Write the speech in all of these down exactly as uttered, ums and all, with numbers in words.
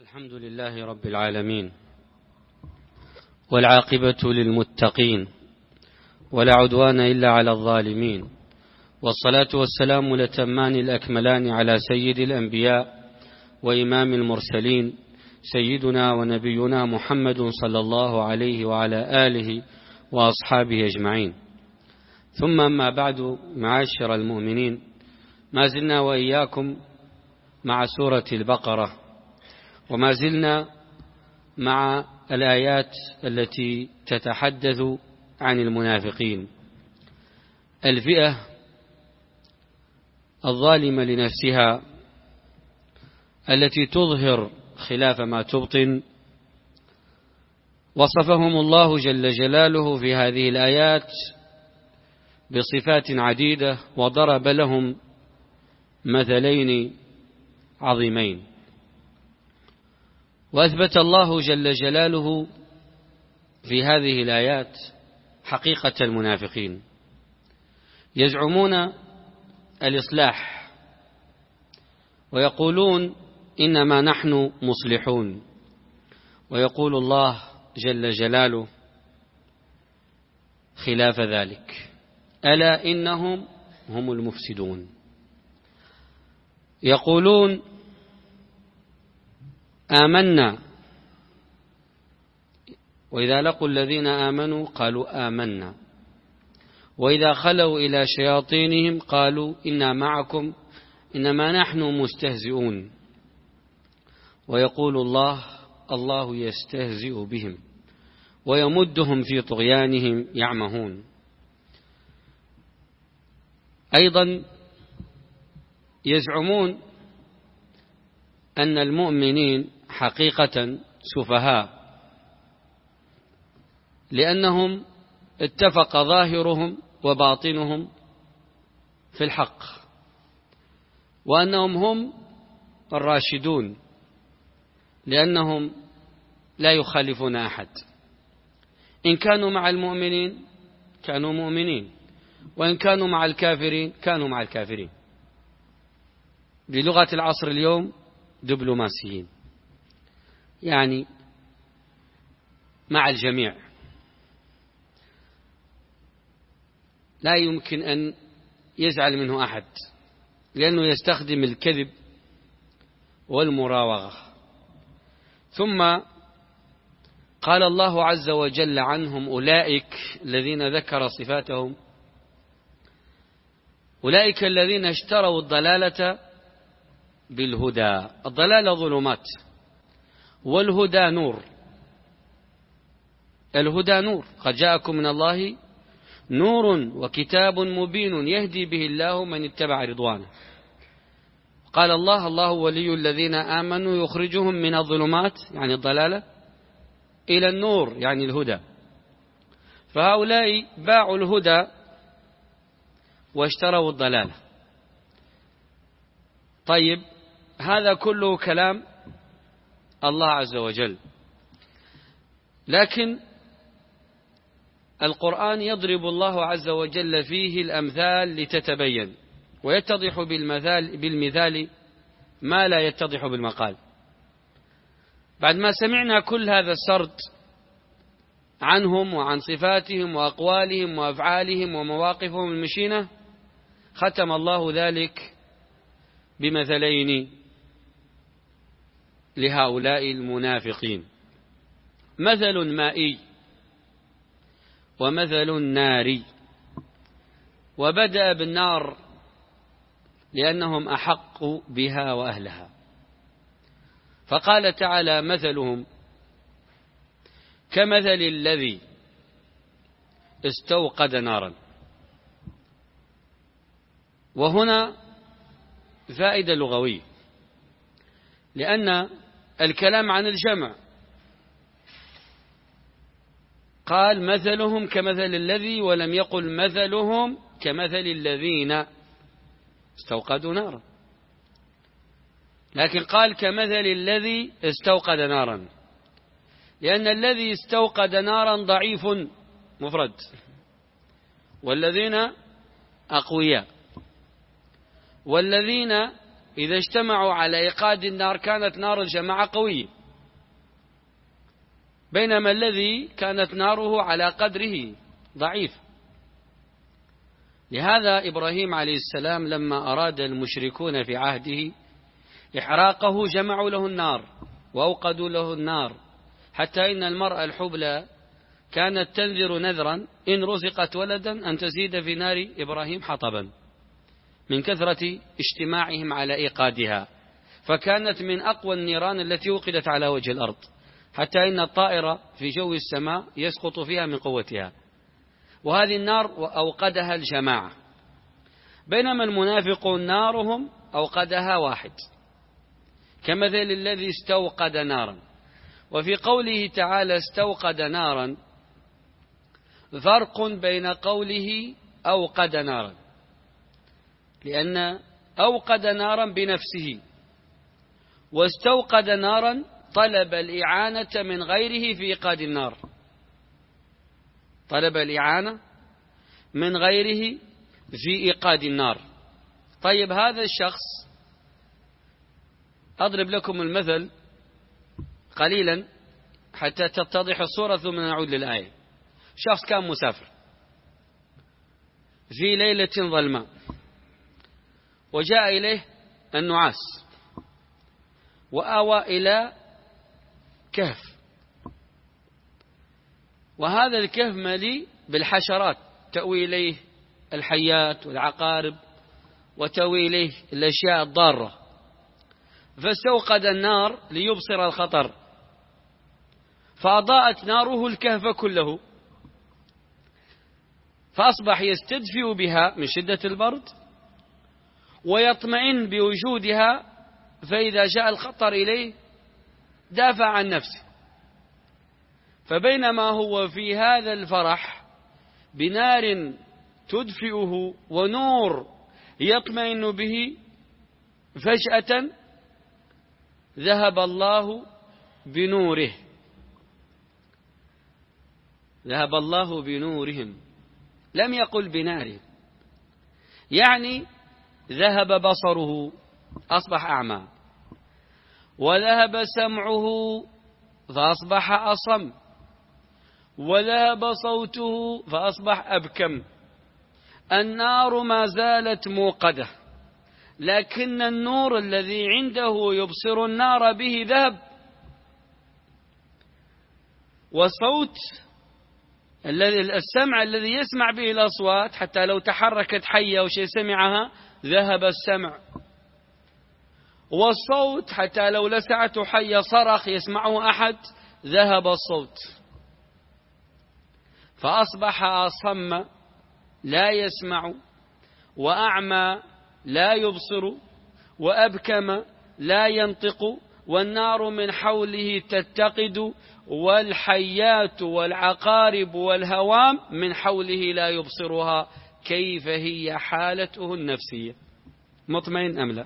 الحمد لله رب العالمين، والعاقبة للمتقين، ولا عدوان إلا على الظالمين، والصلاة والسلام الأتمان الأكملان على سيد الأنبياء وإمام المرسلين سيدنا ونبينا محمد صلى الله عليه وعلى آله وأصحابه أجمعين. ثم ما بعد، معاشر المؤمنين، ما زلنا وإياكم مع سورة البقرة، وما زلنا مع الآيات التي تتحدث عن المنافقين، الفئة الظالمة لنفسها التي تظهر خلاف ما تبطن. وصفهم الله جل جلاله في هذه الآيات بصفات عديدة، وضرب لهم مثلين عظيمين. وأثبت الله جل جلاله في هذه الآيات حقيقة المنافقين. يزعمون الإصلاح ويقولون إنما نحن مصلحون، ويقول الله جل جلاله خلاف ذلك: ألا إنهم هم المفسدون. يقولون آمنا، وإذا لقوا الذين آمنوا قالوا آمنا، وإذا خلوا إلى شياطينهم قالوا إنا معكم إنما نحن مستهزئون. ويقول الله: الله يستهزئ بهم ويمدهم في طغيانهم يعمهون. أيضا يزعمون أن المؤمنين حقيقة سفهاء، لأنهم اتفق ظاهرهم وباطنهم في الحق، وأنهم هم الراشدون، لأنهم لا يخالفون أحد. إن كانوا مع المؤمنين كانوا مؤمنين، وإن كانوا مع الكافرين كانوا مع الكافرين. بلغة العصر اليوم دبلوماسيين، يعني مع الجميع. لا يمكن أن يزعل منه أحد، لأنه يستخدم الكذب والمراوغة. ثم قال الله عز وجل عنهم أولئك الذين ذكر صفاتهم: أولئك الذين اشتروا الضلالة بالهدى. الضلالة ظلمات، والهدى نور. الهدى نور، قد جاءكم من الله نور وكتاب مبين يهدي به الله من اتبع رضوانه. قال الله: الله ولي الذين آمنوا يخرجهم من الظلمات، يعني الضلالة، إلى النور، يعني الهدى. فهؤلاء باعوا الهدى واشتروا الضلالة. طيب، هذا كله كلام الله عز وجل، لكن القرآن يضرب الله عز وجل فيه الأمثال لتتبين، ويتضح بالمثال, بالمثال ما لا يتضح بالمقال. بعد ما سمعنا كل هذا السرد عنهم وعن صفاتهم وأقوالهم وأفعالهم ومواقفهم المشينة، ختم الله ذلك بمثلين لهؤلاء المنافقين: مثل مائي ومثل ناري. وبدأ بالنار لأنهم أحق بها وأهلها، فقال تعالى: مثلهم كمثل الذي استوقد نارا. وهنا فائدة لغوية، لأن الكلام عن الجمع. قال مثلهم كمثل الذي، ولم يقل مثلهم كمثل الذين استوقدوا نارا، لكن قال كمثل الذي استوقد نارا، لأن الذي استوقد نارا ضعيف مفرد، والذين أقوياء. والذين إذا اجتمعوا على إيقاد النار كانت نار الجماعة قوية، بينما الذي كانت ناره على قدره ضعيف. لهذا إبراهيم عليه السلام لما أراد المشركون في عهده إحراقه جمعوا له النار وأوقدوا له النار، حتى إن المرأة الحبلى كانت تنذر نذرا إن رزقت ولدا أن تزيد في نار إبراهيم حطبا من كثرة اجتماعهم على إيقادها، فكانت من أقوى النيران التي وقدت على وجه الأرض، حتى إن الطائر في جو السماء يسقط فيها من قوتها. وهذه النار أوقدها الجماعة، بينما المنافقون نارهم أوقدها واحد، كمثل الذي استوقد نارا. وفي قوله تعالى استوقد نارا فرق بين قوله أوقد نارا، لأن أوقد نارا بنفسه، واستوقد نارا طلب الإعانة من غيره في إيقاد النار، طلب الإعانة من غيره في إيقاد النار. طيب هذا الشخص، أضرب لكم المثل قليلا حتى تتضح الصورة ثم نعود للآية. شخص كان مسافر في ليلة ظلماء وجاء إليه النعاس وآوى إلى كهف، وهذا الكهف مليء بالحشرات، تأوي إليه الحيات والعقارب وتأوي إليه الأشياء الضارة، فاستوقد النار ليبصر الخطر، فأضاءت ناره الكهف كله، فأصبح يستدفئ بها من شدة البرد ويطمئن بوجودها، فإذا جاء الخطر إليه دافع عن نفسه. فبينما هو في هذا الفرح بنار تدفئه ونور يطمئن به، فجأة ذهب الله بنوره، ذهب الله بنورهم، لم يقل بنارهم، يعني ذهب بصره أصبح أعمى، وذهب سمعه فأصبح أصم، وذهب صوته فأصبح أبكم. النار ما زالت موقدة، لكن النور الذي عنده يبصر النار به ذهب، والصوت الذي السمع الذي يسمع به الأصوات حتى لو تحركت حية أو شيء سمعها ذهب السمع، والصوت حتى لو لسعته حية صرخ يسمعه أحد ذهب الصوت، فأصبح أصم لا يسمع، وأعمى لا يبصر، وأبكم لا ينطق، والنار من حوله تتقد، والحيات والعقارب والهوام من حوله لا يبصرها. كيف هي حالته النفسية؟ مطمئن أم لا؟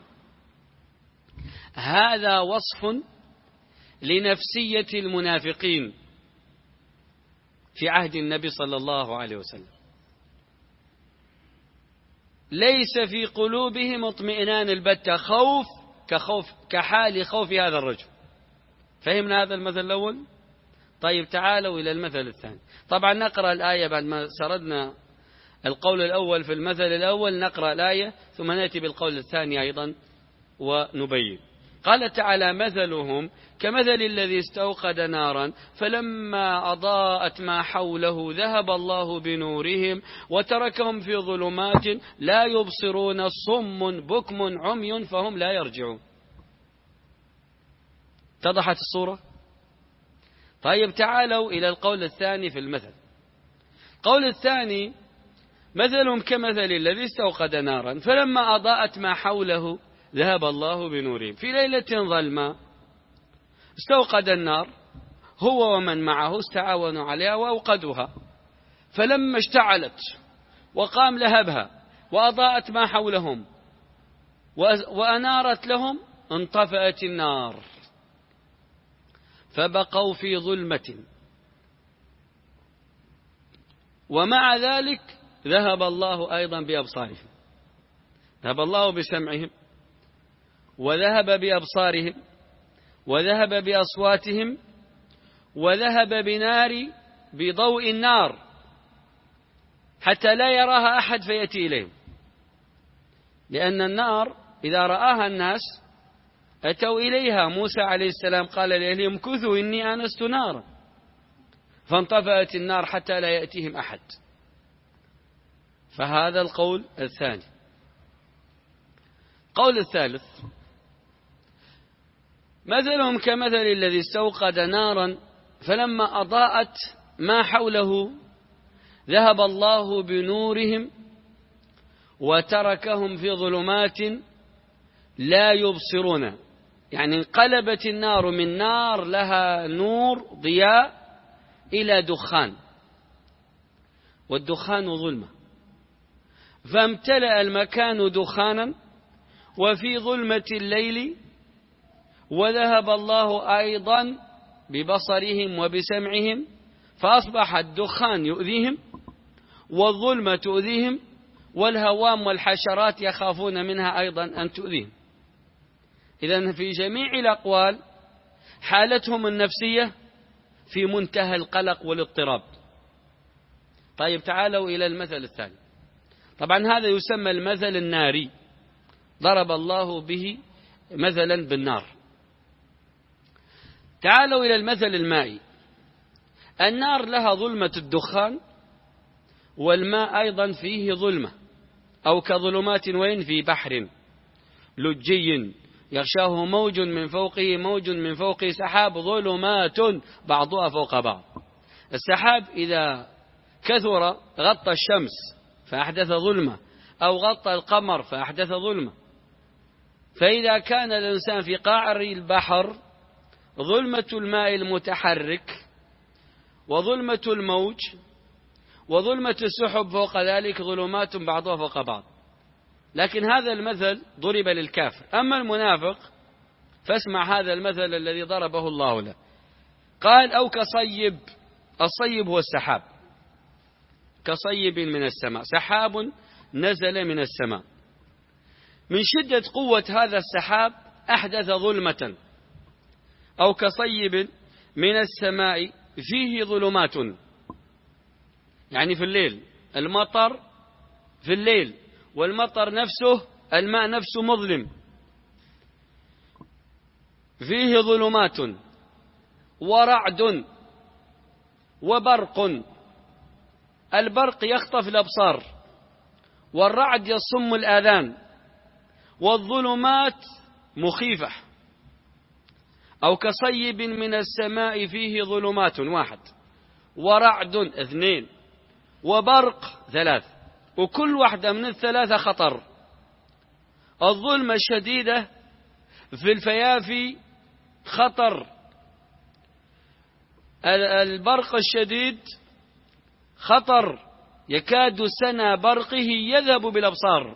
هذا وصف لنفسية المنافقين في عهد النبي صلى الله عليه وسلم. ليس في قلوبهم اطمئنان البتة، خوف كخوف كحال خوف هذا الرجل. فهمنا هذا المثل الأول؟ طيب تعالوا إلى المثل الثاني. طبعا نقرأ الآية بعد ما سردنا القول الأول في المثل الأول، نقرأ الآية ثم نأتي بالقول الثاني أيضا ونبين. قال تعالى مثلهم كمثل الذي استوقد نارا فلما أضاءت ما حوله ذهب الله بنورهم وتركهم في ظلمات لا يبصرون صم بكم عمي فهم لا يرجعون. اتضحت الصورة؟ طيب تعالوا إلى القول الثاني في المثل. القول الثاني مثلهم كمثل الذي استوقد نارا فلما أضاءت ما حوله ذهب الله بنورهم. في ليلة ظلمة استوقد النار هو ومن معه، استعاونوا عليها وأوقدوها، فلما اشتعلت وقام لهبها وأضاءت ما حولهم وأنارت لهم انطفأت النار فبقوا في ظلمة، ومع ذلك ذهب الله أيضا بأبصارهم، ذهب الله بسمعهم وذهب بأبصارهم وذهب بأصواتهم وذهب بنار بضوء النار حتى لا يراها أحد فيأتي إليهم، لأن النار إذا رآها الناس أتوا إليها. موسى عليه السلام قال لأهلهم امكثوا إني آنست نارا، فانطفأت النار حتى لا يأتيهم أحد. فهذا القول الثاني. قول الثالث: مثلهم كمثل الذي استوقد نارا فلما أضاءت ما حوله ذهب الله بنورهم وتركهم في ظلمات لا يبصرون. يعني انقلبت النار من نار لها نور ضياء إلى دخان، والدخان ظلمة، فامتلأ المكان دخانا وفي ظلمة الليل، وذهب الله أيضا ببصرهم وبسمعهم، فأصبح الدخان يؤذيهم والظلمة تؤذيهم والهوام والحشرات يخافون منها أيضا أن تؤذيهم. إذن في جميع الأقوال حالتهم النفسية في منتهى القلق والاضطراب. طيب تعالوا إلى المثل الثاني. طبعا هذا يسمى المثل الناري، ضرب الله به مثلا بالنار. تعالوا إلى المثل المائي. النار لها ظلمة الدخان، والماء أيضا فيه ظلمة، أو كظلمات وين في بحر لجي يغشاه موج من فوقه موج من فوقه سحاب ظلمات بعضها فوق بعض. السحاب إذا كثر غطى الشمس فأحدث ظلمة، أو غطى القمر فأحدث ظلمة. فإذا كان الإنسان في قعر البحر ظلمة الماء المتحرك وظلمة الموج وظلمة السحب فوق ذلك ظلمات بعضها فوق بعض. لكن هذا المثل ضرب للكافر. أما المنافق فاسمع هذا المثل الذي ضربه الله له. قال: أو كصيب. الصيب هو السحاب، كصيب من السماء، سحاب نزل من السماء، من شدة قوة هذا السحاب أحدث ظلمة. أو كصيب من السماء فيه ظلمات، يعني في الليل المطر في الليل، والمطر نفسه الماء نفسه مظلم، فيه ظلمات ورعد وبرق. البرق يخطف الأبصار، والرعد يصم الآذان، والظلمات مخيفة. أو كصيب من السماء فيه ظلمات واحد، ورعد اثنين، وبرق ثلاث، وكل واحدة من الثلاثة خطر. الظلمة الشديدة في الفيافي خطر، البرق الشديد خطر، يكاد سنا برقه يذهب بالأبصار.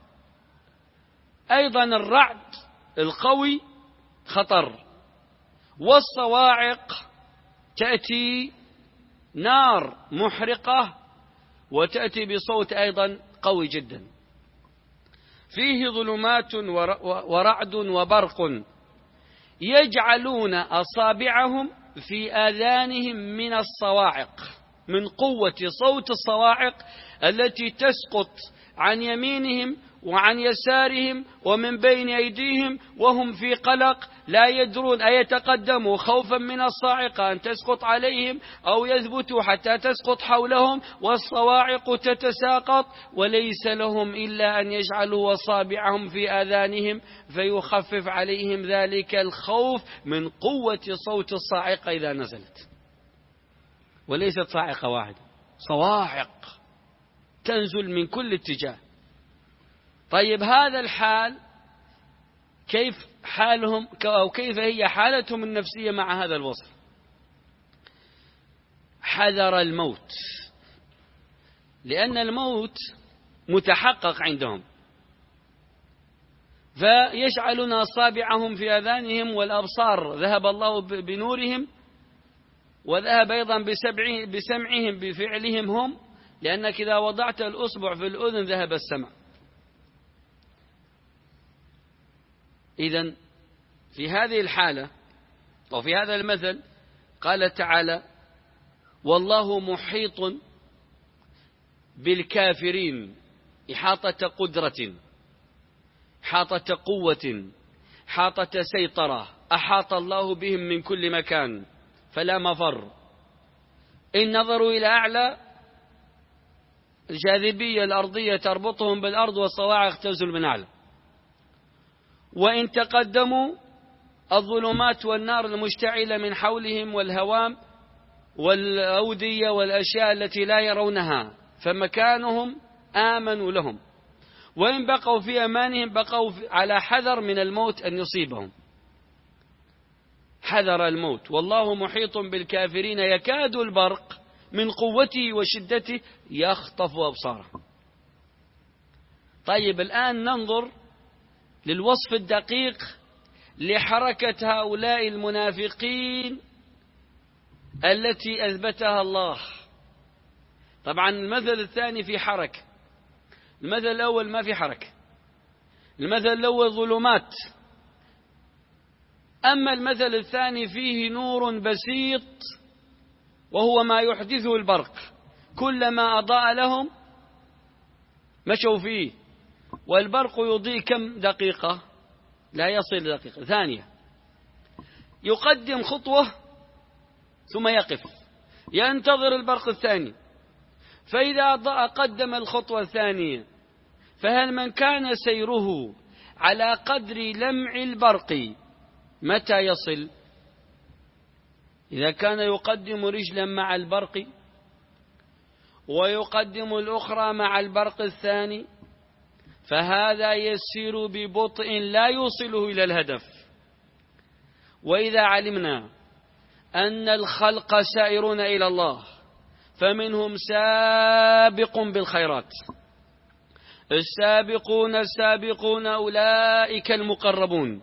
أيضا الرعد القوي خطر، والصواعق تأتي نار محرقة وتأتي بصوت أيضا قوي جدا. فيه ظلمات ورعد وبرق يجعلون أصابعهم في آذانهم من الصواعق، من قوة صوت الصواعق التي تسقط عن يمينهم وعن يسارهم ومن بين أيديهم، وهم في قلق لا يدرون أيتقدموا خوفا من الصاعقة أن تسقط عليهم أو يثبتوا حتى تسقط حولهم، والصواعق تتساقط وليس لهم إلا أن يجعلوا أصابعهم في آذانهم فيخفف عليهم ذلك الخوف من قوة صوت الصاعقة إذا نزلت. وليست صاعقة واحدة، صواعق تنزل من كل اتجاه. طيب هذا الحال كيف حالهم أو كيف هي حالتهم النفسية مع هذا الوصف؟ حذر الموت، لأن الموت متحقق عندهم، فيجعلون أصابعهم في آذانهم والأبصار ذهب الله بنورهم، وذهب أيضا بسمعهم بفعلهم هم، لأنك إذا وضعت الأصبع في الأذن ذهب السمع. إذن في هذه الحالة أو في هذا المثل قال تعالى: والله محيط بالكافرين إحاطة قدرة، إحاطة قوة، إحاطة سيطرة، أحاط الله بهم من كل مكان فلا مفر. إن نظروا إلى أعلى الجاذبية الأرضية تربطهم بالأرض والصواعق تنزل من أعلى، وإن تقدموا الظلمات والنار المشتعلة من حولهم والهوام والأودية والأشياء التي لا يرونها، فمكانهم آمن لهم، وإن بقوا في أمانهم بقوا على حذر من الموت أن يصيبهم، حذر الموت. والله محيط بالكافرين يكاد البرق من قوته وشدته يخطف أبصارهم. طيب الآن ننظر للوصف الدقيق لحركة هؤلاء المنافقين التي أثبتها الله. طبعا المثل الثاني في حركة، المثل الأول ما في حركة، المثل الأول ظلمات، أما المثل الثاني فيه نور بسيط وهو ما يحدثه البرق، كلما أضاء لهم مشوا فيه. والبرق يضيء كم دقيقة؟ لا يصل دقيقة، ثانية، يقدم خطوة ثم يقف ينتظر البرق الثاني، فإذا أضاء قدم الخطوة الثانية. فهل من كان سيره على قدر لمع البرق متى يصل؟ إذا كان يقدم رجلا مع البرق ويقدم الأخرى مع البرق الثاني، فهذا يسير ببطء لا يوصله إلى الهدف. وإذا علمنا أن الخلق سائرون إلى الله فمنهم سابق بالخيرات، السابقون السابقون أولئك المقربون،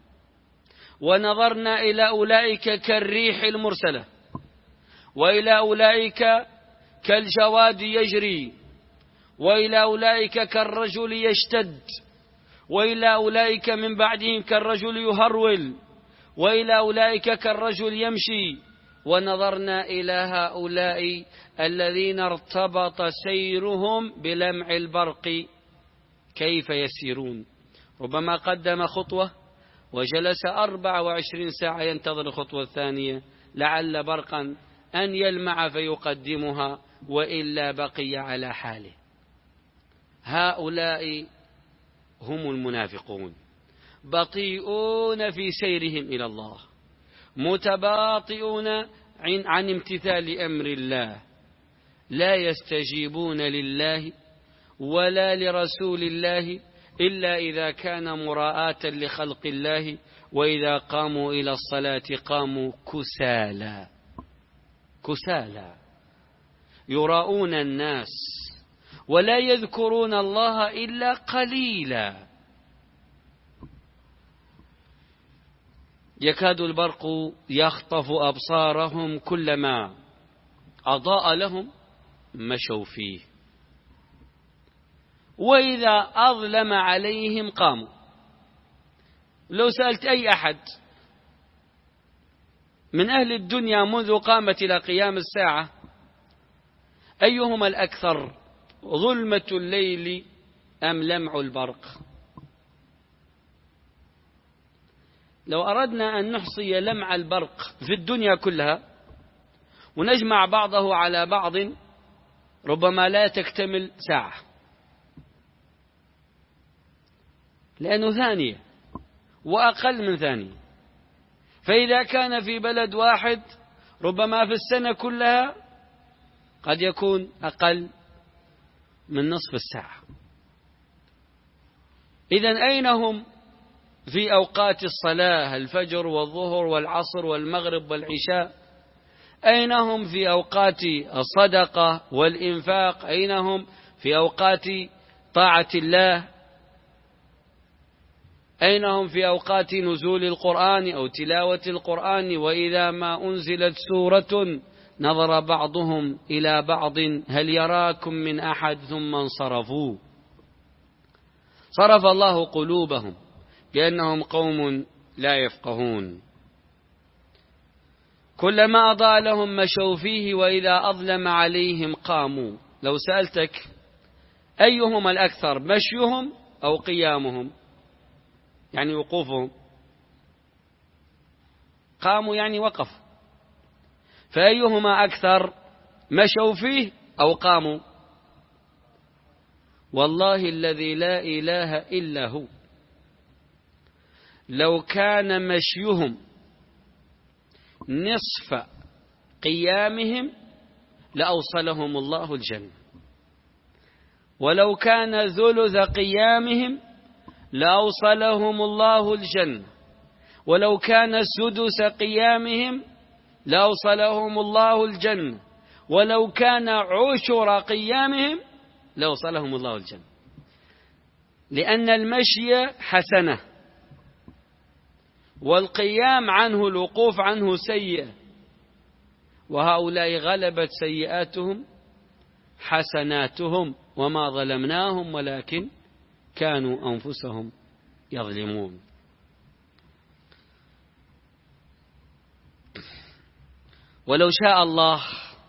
ونظرنا إلى أولئك كالريح المرسلة، وإلى أولئك كالجواد يجري، وإلى أولئك كالرجل يشتد، وإلى أولئك من بعدهم كالرجل يهرول، وإلى أولئك كالرجل يمشي. ونظرنا إلى هؤلاء الذين ارتبط سيرهم بلمع البرق كيف يسيرون. ربما قدم خطوة وجلس أربع وعشرين ساعة ينتظر الخطوة الثانية لعل برقا أن يلمع فيقدمها، وإلا بقي على حاله. هؤلاء هم المنافقون، بطيئون في سيرهم إلى الله، متباطئون عن امتثال أمر الله، لا يستجيبون لله ولا لرسول الله إلا إذا كان مراءة لخلق الله، وإذا قاموا إلى الصلاة قاموا كسالى كسالى يراؤون الناس ولا يذكرون الله إلا قليلا. يكاد البرق يخطف أبصارهم، كلما أضاء لهم مشوا فيه، وإذا أظلم عليهم قاموا. لو سألت أي أحد من أهل الدنيا منذ قامت إلى قيام الساعة أيهما الأكثر، ظلمة الليل أم لمع البرق؟ لو أردنا أن نحصي لمع البرق في الدنيا كلها ونجمع بعضه على بعض ربما لا تكتمل ساعة، لأنه ثانية وأقل من ثانية. فإذا كان في بلد واحد ربما في السنة كلها قد يكون أقل من نصف الساعة. إذن أين هم في أوقات الصلاة، الفجر والظهر والعصر والمغرب والعشاء؟ أين هم في أوقات الصدقة والإنفاق؟ أين هم في أوقات طاعة الله؟ أين هم في أوقات نزول القرآن أو تلاوة القرآن؟ وإذا ما أنزلت سورة نظر بعضهم إلى بعض هل يراكم من أحد ثم انصرفوا. صرف الله قلوبهم بأنهم قوم لا يفقهون. كلما أضاء لهم مشوا فيه وإذا أظلم عليهم قاموا. لو سألتك أيهما الأكثر، مشيهم أو قيامهم، يعني وقوفهم؟ قاموا يعني وقف، فأيهما أكثر، مشوا فيه أو قاموا؟ والله الذي لا إله إلا هو لو كان مشيهم نصف قيامهم لأوصلهم الله الجنة، ولو كان ثلث قيامهم لأوصلهم الله الجنة، ولو كان سدس قيامهم لأوصلهم الله الجنة، ولو كان عشر قيامهم لأوصلهم الله الجنة. لأن المشي حسنة، والقيام عنه، الوقوف عنه سيئة، وهؤلاء غلبت سيئاتهم حسناتهم وما ظلمناهم ولكن كانوا أنفسهم يظلمون. ولو شاء الله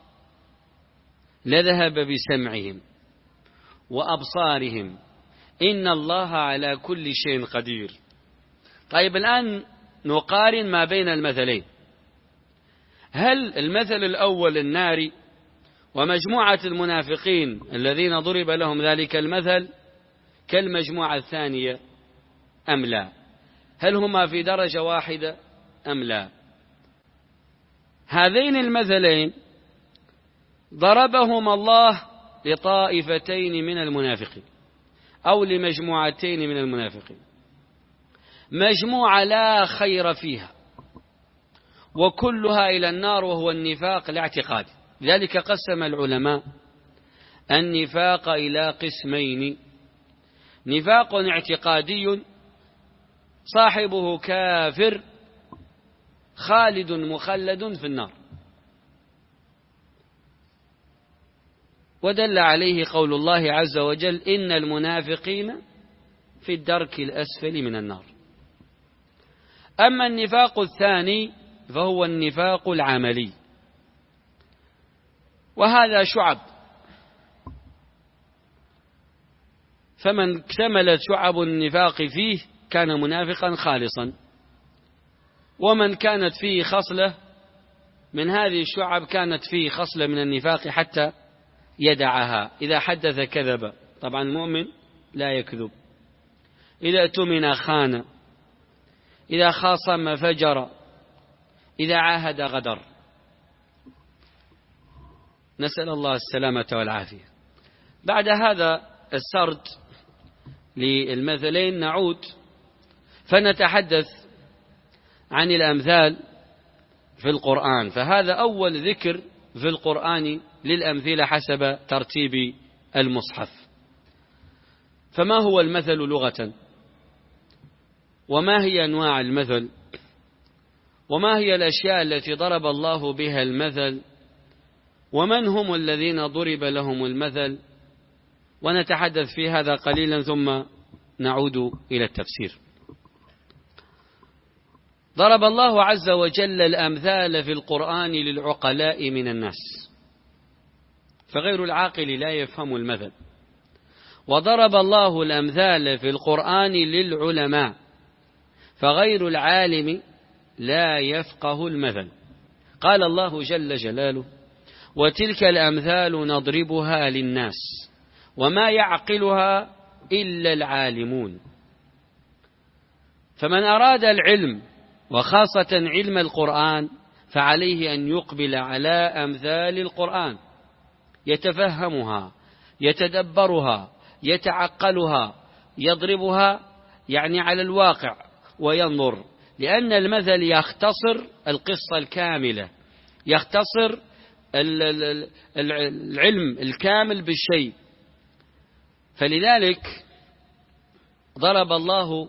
لذهب بسمعهم وأبصارهم، إن الله على كل شيء قدير. طيب الآن نقارن ما بين المثلين. هل المثل الأول الناري ومجموعة المنافقين الذين ضرب لهم ذلك المثل كالمجموعة الثانية أم لا؟ هل هما في درجة واحدة أم لا؟ هذين المثلين ضربهما الله لطائفتين من المنافقين أو لمجموعتين من المنافقين. مجموعة لا خير فيها وكلها إلى النار، وهو النفاق الاعتقادي. لذلك قسم العلماء النفاق إلى قسمين: نفاق اعتقادي صاحبه كافر خالد مخلد في النار، ودل عليه قول الله عز وجل: إن المنافقين في الدرك الأسفل من النار. أما النفاق الثاني فهو النفاق العملي، وهذا شعب، فمن اكتملت شعب النفاق فيه كان منافقا خالصا، ومن كانت فيه خصلة من هذه الشعب كانت فيه خصلة من النفاق حتى يدعها. إذا حدث كذب، طبعا المؤمن لا يكذب. إذا اؤتمن خان، إذا خاصم فجر، إذا عاهد غدر. نسأل الله السلامة والعافية. بعد هذا السرد للمثلين نعود فنتحدث عن الأمثال في القرآن. فهذا أول ذكر في القرآن للأمثلة حسب ترتيب المصحف. فما هو المثل لغة؟ وما هي أنواع المثل؟ وما هي الأشياء التي ضرب الله بها المثل؟ ومن هم الذين ضرب لهم المثل؟ ونتحدث في هذا قليلا ثم نعود إلى التفسير. ضرب الله عز وجل الأمثال في القرآن للعقلاء من الناس، فغير العاقل لا يفهم المثل. وضرب الله الأمثال في القرآن للعلماء، فغير العالم لا يفقه المثل. قال الله جل جلاله: وتلك الأمثال نضربها للناس وما يعقلها إلا العالمون. فمن أراد العلم وخاصة علم القرآن فعليه أن يقبل على أمثال القرآن، يتفهمها، يتدبرها، يتعقلها، يضربها يعني على الواقع وينظر، لأن المثل يختصر القصة الكاملة، يختصر العلم الكامل بالشيء. فلذلك ضرب الله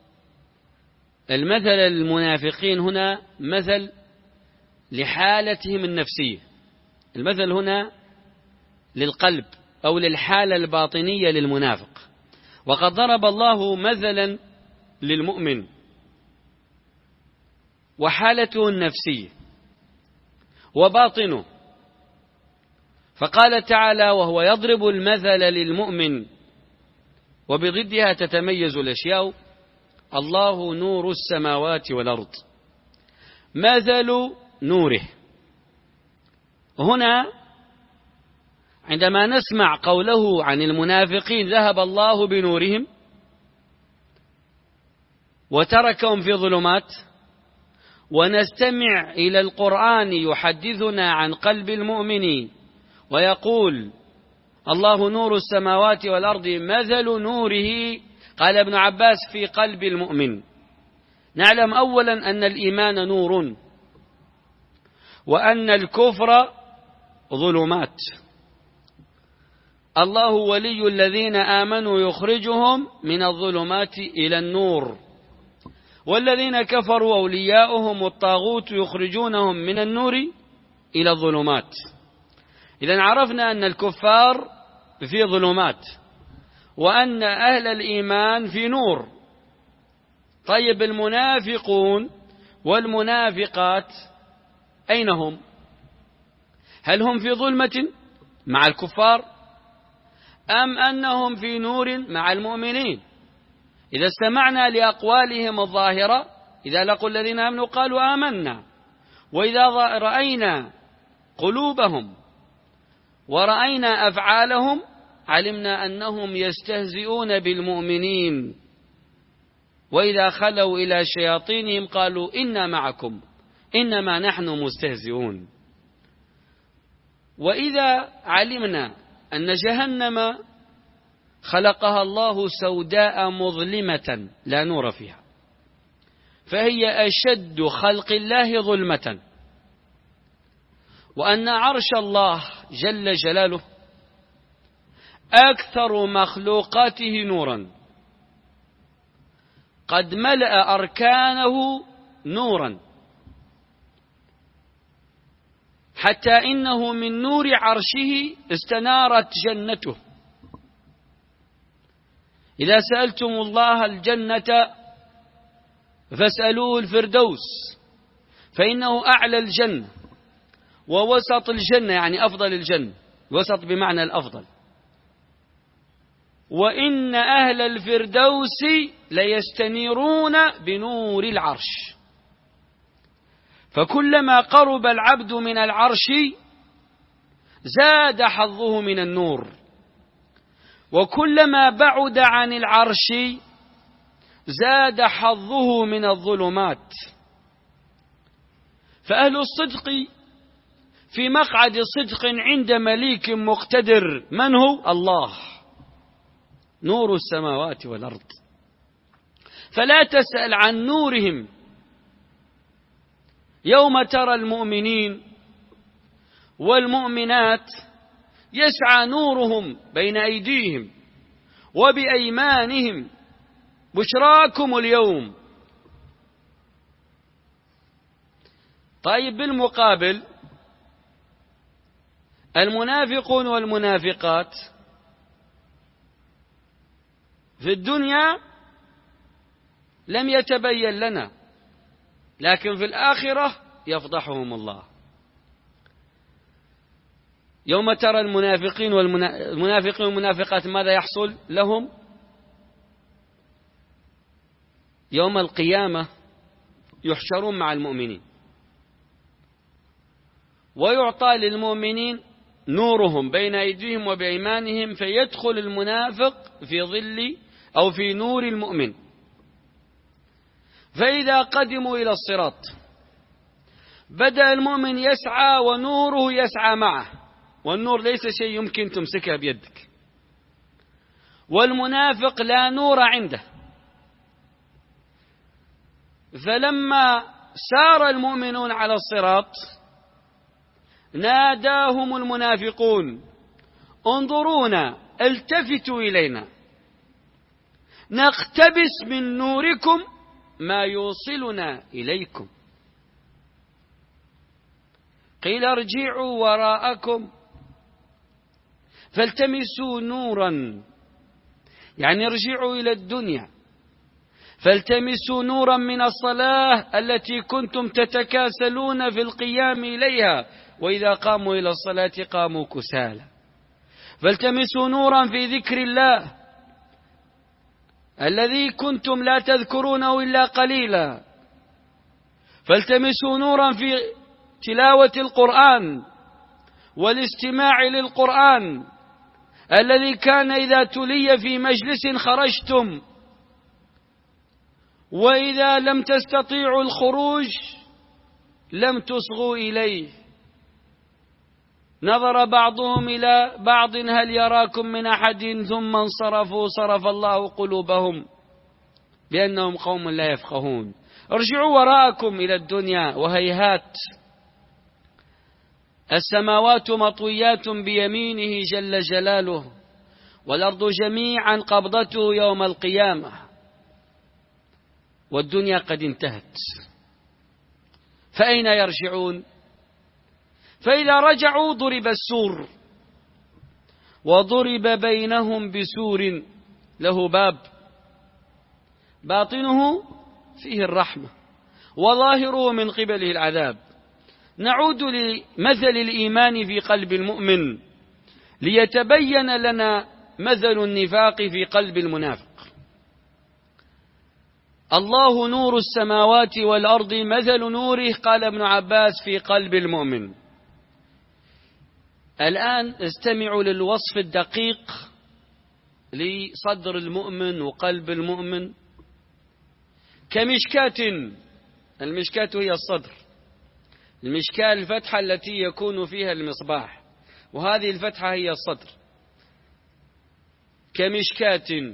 المثل للمنافقين هنا مثل لحالتهم النفسية، المثل هنا للقلب أو للحالة الباطنية للمنافق. وقد ضرب الله مثلا للمؤمن وحالته النفسية. وباطنه. فقال تعالى: وهو يضرب المثل للمؤمن وبضدها تتميز الأشياء، الله نور السماوات والأرض. مثل نوره. هنا عندما نسمع قوله عن المنافقين ذهب الله بنورهم وتركهم في ظلمات، ونستمع إلى القرآن يحدثنا عن قلب المؤمن ويقول: الله نور السماوات والأرض مثل نوره، قال ابن عباس: في قلب المؤمن. نعلم أولا أن الإيمان نور، وأن الكفر ظلمات. الله ولي الذين آمنوا يخرجهم من الظلمات إلى النور، والذين كفروا أولياؤهم الطاغوت يخرجونهم من النور إلى الظلمات. إذن عرفنا أن الكفار في ظلمات، وأن أهل الإيمان في نور. طيب، المنافقون والمنافقات أين هم؟ هل هم في ظلمة مع الكفار، أم أنهم في نور مع المؤمنين؟ إذا استمعنا لأقوالهم الظاهرة، إذا لقوا الذين آمنوا قالوا آمنا، وإذا رأينا قلوبهم ورأينا أفعالهم علمنا أنهم يستهزئون بالمؤمنين، وإذا خلوا إلى شياطينهم قالوا إنا معكم إنما نحن مستهزئون. وإذا علمنا أن جهنم خلقها الله سوداء مظلمة لا نور فيها، فهي أشد خلق الله ظلمة، وأن عرش الله جل جلاله أكثر مخلوقاته نورا، قد ملأ أركانه نورا، حتى إنه من نور عرشه استنارت جنته. إذا سألتم الله الجنة فاسألوه الفردوس، فإنه أعلى الجنة ووسط الجنة، يعني أفضل الجنة، وسط بمعنى الأفضل. وإن أهل الفردوس ليستنيرون بنور العرش، فكلما قرب العبد من العرش زاد حظه من النور، وكلما بعد عن العرش زاد حظه من الظلمات. فأهل الصدق في مقعد صدق عند مليك مقتدر. من هو؟ الله، نور السماوات والأرض. فلا تسأل عن نورهم يوم ترى المؤمنين والمؤمنات يسعى نورهم بين أيديهم وبأيمانهم بشراكم اليوم. طيب، بالمقابل المنافقون والمنافقات في الدنيا لم يتبين لنا، لكن في الآخرة يفضحهم الله. يوم ترى المنافقين والمنافقين والمنافقات ماذا يحصل لهم؟ يوم القيامة يحشرون مع المؤمنين، ويعطى للمؤمنين نورهم بين أيديهم وبأيمانهم، فيدخل المنافق في ظل أو في نور المؤمن. فإذا قدموا إلى الصراط بدأ المؤمن يسعى ونوره يسعى معه، والنور ليس شيء يمكن تمسكه بيدك، والمنافق لا نور عنده. فلما سار المؤمنون على الصراط ناداهم المنافقون: انظرونا، التفتوا إلينا نقتبس من نوركم ما يوصلنا إليكم. قيل ارجعوا وراءكم فالتمسوا نورا، يعني ارجعوا إلى الدنيا فالتمسوا نورا من الصلاة التي كنتم تتكاسلون في القيام إليها وإذا قاموا إلى الصلاة قاموا كسالى. فالتمسوا نورا في ذكر الله الذي كنتم لا تذكرونه إلا قليلا. فالتمسوا نورا في تلاوة القرآن والاستماع للقرآن الذي كان إذا تلي في مجلس خرجتم، وإذا لم تستطيعوا الخروج لم تصغوا إليه. نظر بعضهم إلى بعض هل يراكم من أحد ثم انصرفوا صرف الله قلوبهم بأنهم قوم لا يفقهون. ارجعوا وراءكم إلى الدنيا وهيهات السماوات مطويات بيمينه جل جلاله والأرض جميعا قبضته يوم القيامة والدنيا قد انتهت. فأين يرجعون؟ فإذا رجعوا ضرب السور وضرب بينهم بسور له باب باطنه فيه الرحمة وظاهره من قبله العذاب. نعود لمثل الإيمان في قلب المؤمن ليتبين لنا مثل النفاق في قلب المنافق. الله نور السماوات والأرض مثل نوره قال ابن عباس في قلب المؤمن. الآن استمعوا للوصف الدقيق لصدر المؤمن وقلب المؤمن. كمشكاة، المشكاة هي الصدر، المشكاة الفتحة التي يكون فيها المصباح، وهذه الفتحة هي الصدر. كمشكاة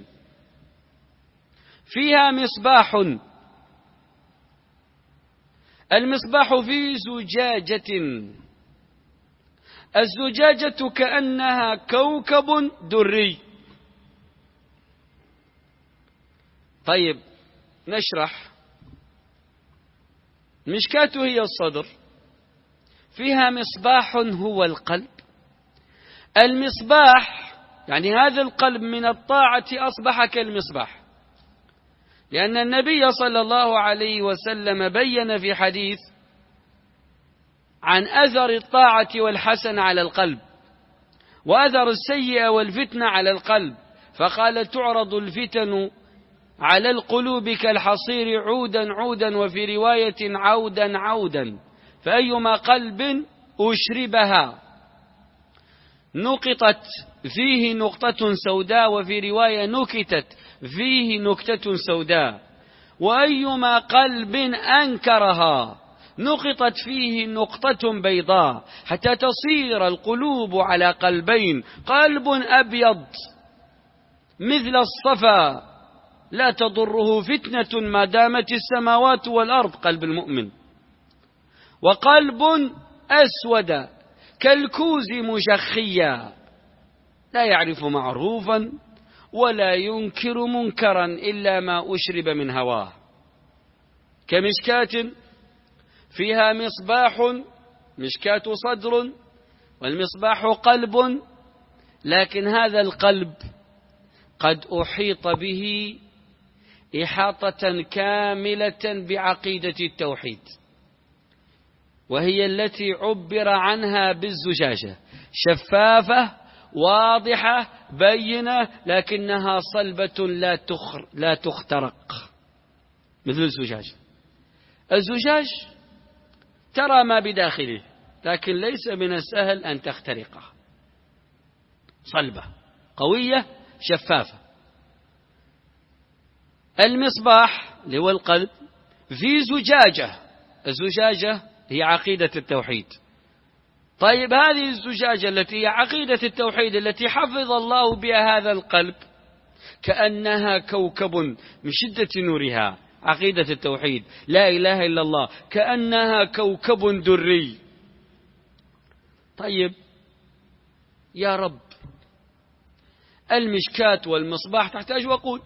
فيها مصباح، المصباح في زجاجة، الزجاجة كأنها كوكب دري. طيب نشرح. مشكاة هي الصدر، فيها مصباح هو القلب. المصباح يعني هذا القلب من الطاعة أصبح كالمصباح، لأن النبي صلى الله عليه وسلم بين في حديث عن أثر الطاعة والحسن على القلب وأثر السيئة والفتنة على القلب، فقال تعرض الفتن على القلوب كالحصير عودا عودا، وفي رواية عودا عودا، فأيما قلب أشربها نقطت فيه نقطة سوداء، وفي رواية نكتت فيه نكتة سوداء، وأيما قلب أنكرها نقطت فيه نقطة بيضاء، حتى تصير القلوب على قلبين، قلب أبيض مثل الصفا لا تضره فتنة ما دامت السماوات والأرض، قلب المؤمن، وقلب أسود كالكوز مجخيا لا يعرف معروفا ولا ينكر منكرا إلا ما أشرب من هواه. كمشكاة فيها مصباح، مشكاة صدر والمصباح قلب، لكن هذا القلب قد أحيط به إحاطة كاملة بعقيدة التوحيد، وهي التي عبر عنها بالزجاجة، شفافة واضحة بينة لكنها صلبة لا تخر لا تخترق مثل الزجاج. الزجاج ترى ما بداخله لكن ليس من السهل أن تخترقه، صلبة قوية شفافة. المصباح اللي هو القلب في زجاجة، الزجاجة هي عقيدة التوحيد. طيب هذه الزجاجة التي هي عقيدة التوحيد التي حفظ الله بها هذا القلب كأنها كوكب من شدة نورها، عقيدة التوحيد لا إله إلا الله، كأنها كوكب دري. طيب يا رب المشكاة والمصباح تحتاج وقود،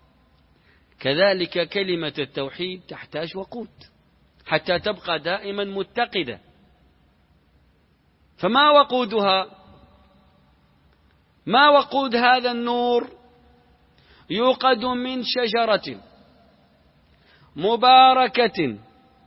كذلك كلمة التوحيد تحتاج وقود حتى تبقى دائما متقدة. فما وقودها؟ ما وقود هذا النور؟ يوقد من شجرة مباركة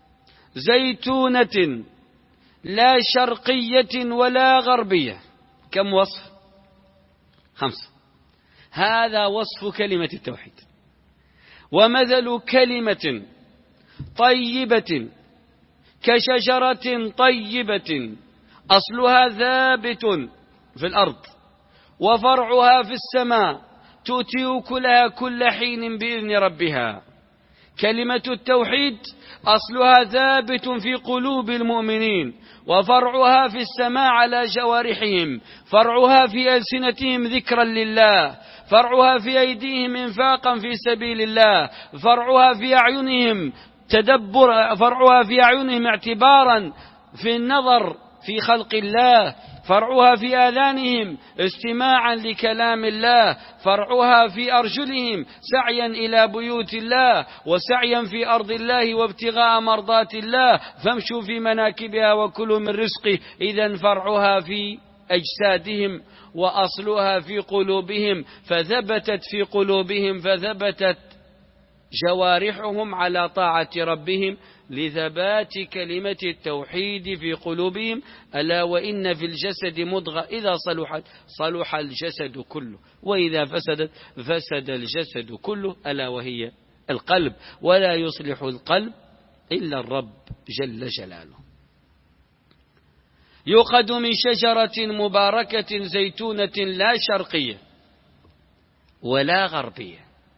زيتونة لا شرقية ولا غربية. كم وصف؟ خمسة. هذا وصف كلمة التوحيد. ومثل كلمة طيبة كشجرة طيبة أصلها ثابت في الأرض وفرعها في السماء تؤتي أكلها كل حين بإذن ربها. كلمة التوحيد أصلها ثابت في قلوب المؤمنين وفرعها في السماء على جوارحهم، فرعها في ألسنتهم ذكرا لله، فرعها في أيديهم إنفاقا في سبيل الله، فرعها في أعينهم تدبر، فرعها في أعينهم اعتبارا في النظر في خلق الله، فرعها في آذانهم استماعا لكلام الله، فرعها في أرجلهم سعيا إلى بيوت الله وسعيا في أرض الله وابتغاء مرضات الله، فامشوا في مناكبها وكلوا من رزقه. إذن فرعها في أجسادهم وأصلها في قلوبهم، فثبتت في قلوبهم فثبتت جوارحهم على طاعة ربهم لثبات كلمة التوحيد في قلوبهم. ألا وإن في الجسد مضغة إذا صلحت صلح الجسد كله وإذا فسدت فسد الجسد كله، ألا وهي القلب، ولا يصلح القلب إلا الرب جل جلاله. يؤخذ من شجرة مباركة زيتونة لا شرقية ولا غربية.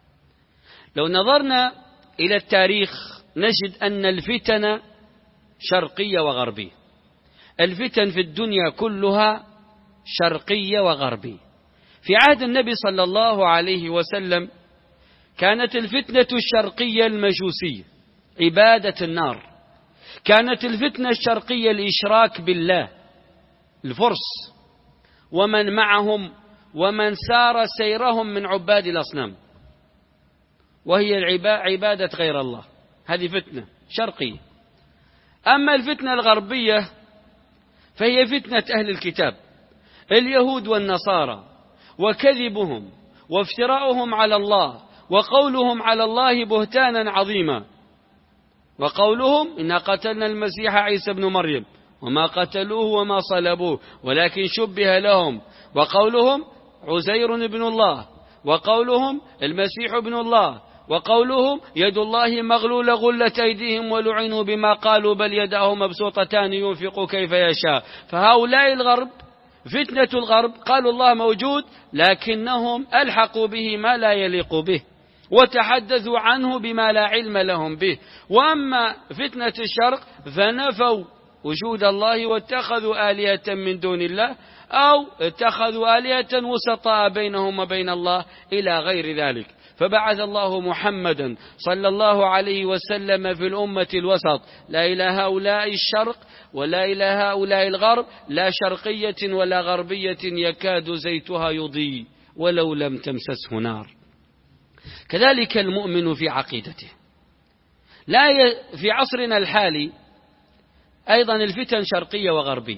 لو نظرنا إلى التاريخ نجد أن الفتن شرقية وغربية. الفتن في الدنيا كلها شرقية وغربية. في عهد النبي صلى الله عليه وسلم كانت الفتنة الشرقية المجوسية عبادة النار، كانت الفتنة الشرقية الإشراك بالله، الفرس ومن معهم ومن سار سيرهم من عباد الأصنام، وهي عبادة غير الله، هذه فتنة شرقية. أما الفتنة الغربية فهي فتنة أهل الكتاب اليهود والنصارى، وكذبهم وافتراؤهم على الله وقولهم على الله بهتانا عظيما، وقولهم إنا قتلنا المسيح عيسى بن مريم وما قتلوه وما صلبوه ولكن شبه لهم، وقولهم عزير بن الله، وقولهم المسيح ابن الله، وقولهم يد الله مغلولة غلت أيديهم ولعنوا بما قالوا بل يداه مبسوطتان ينفق كيف يشاء. فهؤلاء الغرب فتنة الغرب قالوا الله موجود لكنهم ألحقوا به ما لا يليق به وتحدثوا عنه بما لا علم لهم به. وأما فتنة الشرق فنفوا وجود الله واتخذوا آلهة من دون الله أو اتخذوا آلهة وسطاء بينهم وبين الله إلى غير ذلك. فبعث الله محمدا صلى الله عليه وسلم في الأمة الوسط، لا إلى هؤلاء الشرق ولا إلى هؤلاء الغرب، لا شرقية ولا غربية يكاد زيتها يضيء ولو لم تمسسه نار. كذلك المؤمن في عقيدته. لا ي... في عصرنا الحالي أيضا الفتن شرقية وغربية.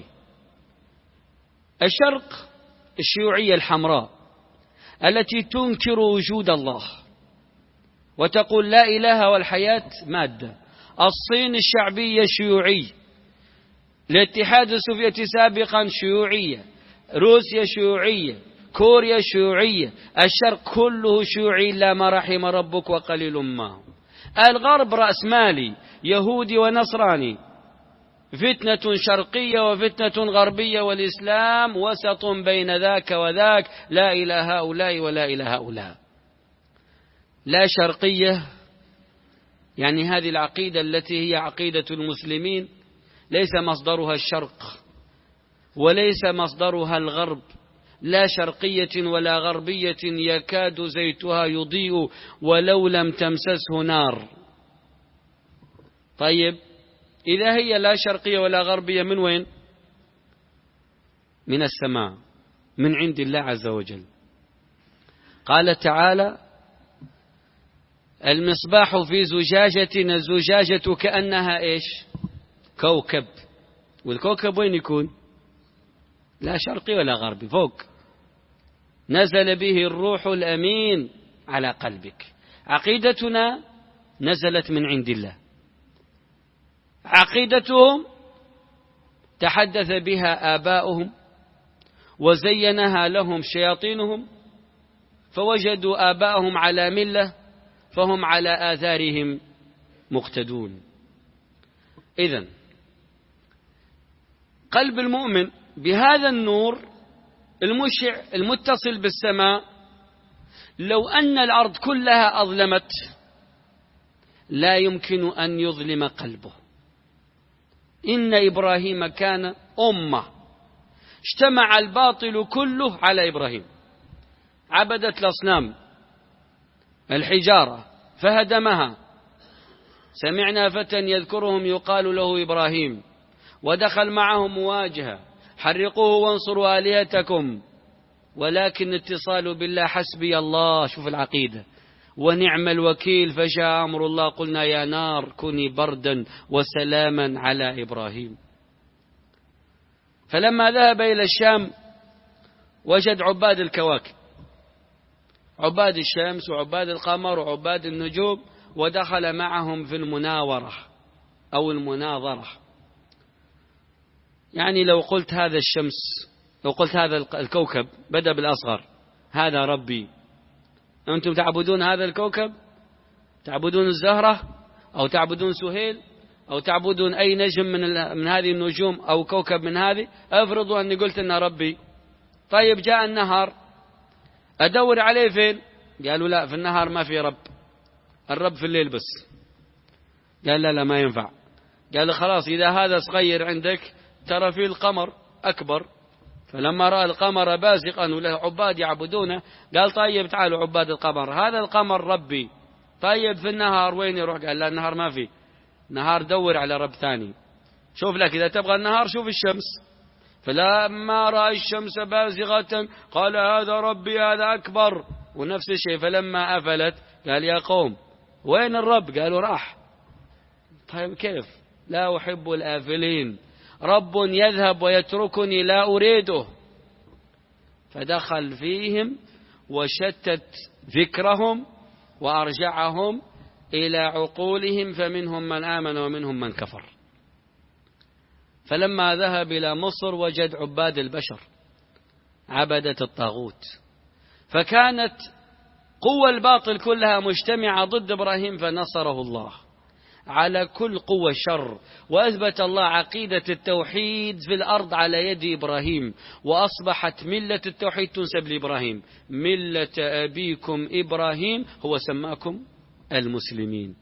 الشرق الشيوعية الحمراء التي تنكر وجود الله وتقول لا إله والحياة مادة. الصين الشعبية شيوعي، الاتحاد السوفيتي سابقا شيوعية، روسيا شيوعية، كوريا شيوعية، الشرق كله شيوعي إلا ما رحم ربك وقليل ما هم. الغرب رأسمالي يهودي ونصراني، فتنة شرقية وفتنة غربية، والإسلام وسط بين ذاك وذاك، لا إلى هؤلاء ولا إلى هؤلاء. لا شرقية يعني هذه العقيدة التي هي عقيدة المسلمين ليس مصدرها الشرق وليس مصدرها الغرب، لا شرقية ولا غربية يكاد زيتها يضيء ولو لم تمسسه نار. طيب إذا هي لا شرقية ولا غربية من وين؟ من السماء، من عند الله عز وجل. قال تعالى المصباح في زجاجة، الزجاجة كأنها إيش؟ كوكب. والكوكب وين يكون؟ لا شرقي ولا غربي، فوق. نزل به الروح الأمين على قلبك. عقيدتنا نزلت من عند الله. عقيدتهم تحدث بها آباؤهم وزينها لهم شياطينهم، فوجدوا آباءهم على ملة فهم على آثارهم مقتدون. إذن قلب المؤمن بهذا النور المشع المتصل بالسماء، لو أن الأرض كلها أظلمت لا يمكن أن يظلم قلبه. إن إبراهيم كان أمة، اجتمع الباطل كله على إبراهيم. عبدت الأصنام الحجارة فهدمها. سمعنا فتى يذكرهم يقال له إبراهيم، ودخل معهم مواجهة، حرقوه وانصروا آلهتكم، ولكن اتصال بالله حسبي الله. شوف العقيدة، ونعم الوكيل، فجاء أمر الله قلنا يا نار كوني بردا وسلاما على إبراهيم. فلما ذهب إلى الشام وجد عباد الكواكب، عباد الشمس وعباد القمر وعباد النجوم، ودخل معهم في المناورة أو المناظرة. يعني لو قلت هذا الشمس، لو قلت هذا الكوكب بدأ بالأصغر، هذا ربي، أنتم تعبدون هذا الكوكب، تعبدون الزهرة أو تعبدون سهيل أو تعبدون أي نجم من, من هذه النجوم أو كوكب من هذه، أفرضوا أني قلت أن ربي. طيب جاء النهار، أدور عليه فين؟ قالوا لا، في النهار ما في رب، الرب في الليل بس. قال لا لا ما ينفع. قال خلاص إذا هذا صغير عندك ترى في القمر أكبر. فلما رأى القمر بازقا وله عباد يعبدونه قال طيب تعالوا عباد القمر، هذا القمر ربي. طيب في النهار وين يروح؟ قال لا النهار ما في، نهار دور على رب ثاني. شوف لك إذا تبغى النهار شوف الشمس. فلما رأى الشمس بازغة قال هذا ربي هذا أكبر. ونفس الشيء فلما أفلت قال يا قوم وين الرب؟ قالوا راح. طيب كيف؟ لا أحب الآفلين، رب يذهب ويتركني لا أريده. فدخل فيهم وشتت ذكرهم وأرجعهم إلى عقولهم، فمنهم من آمن ومنهم من كفر. فلما ذهب إلى مصر وجد عباد البشر، عبدة الطاغوت، فكانت قوة الباطل كلها مجتمعة ضد إبراهيم، فنصره الله على كل قوة شر، وأثبت الله عقيدة التوحيد في الأرض على يد إبراهيم، وأصبحت ملة التوحيد تنسب لإبراهيم، ملة أبيكم إبراهيم هو سماكم المسلمين.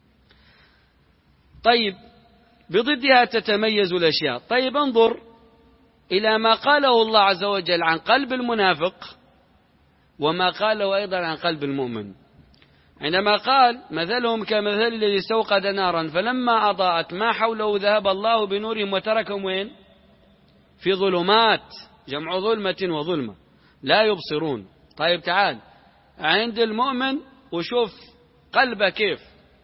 طيب بضدها تتميز الأشياء. طيب انظر إلى ما قاله الله عز وجل عن قلب المنافق وما قاله أيضا عن قلب المؤمن، عندما قال مثلهم كمثل الذي استوقد نارا فلما أضاءت ما حوله ذهب الله بنورهم وتركهم وين؟ في ظلمات، جمع ظلمة وظلمة لا يبصرون. طيب تعال عند المؤمن وشوف قلبه كيف.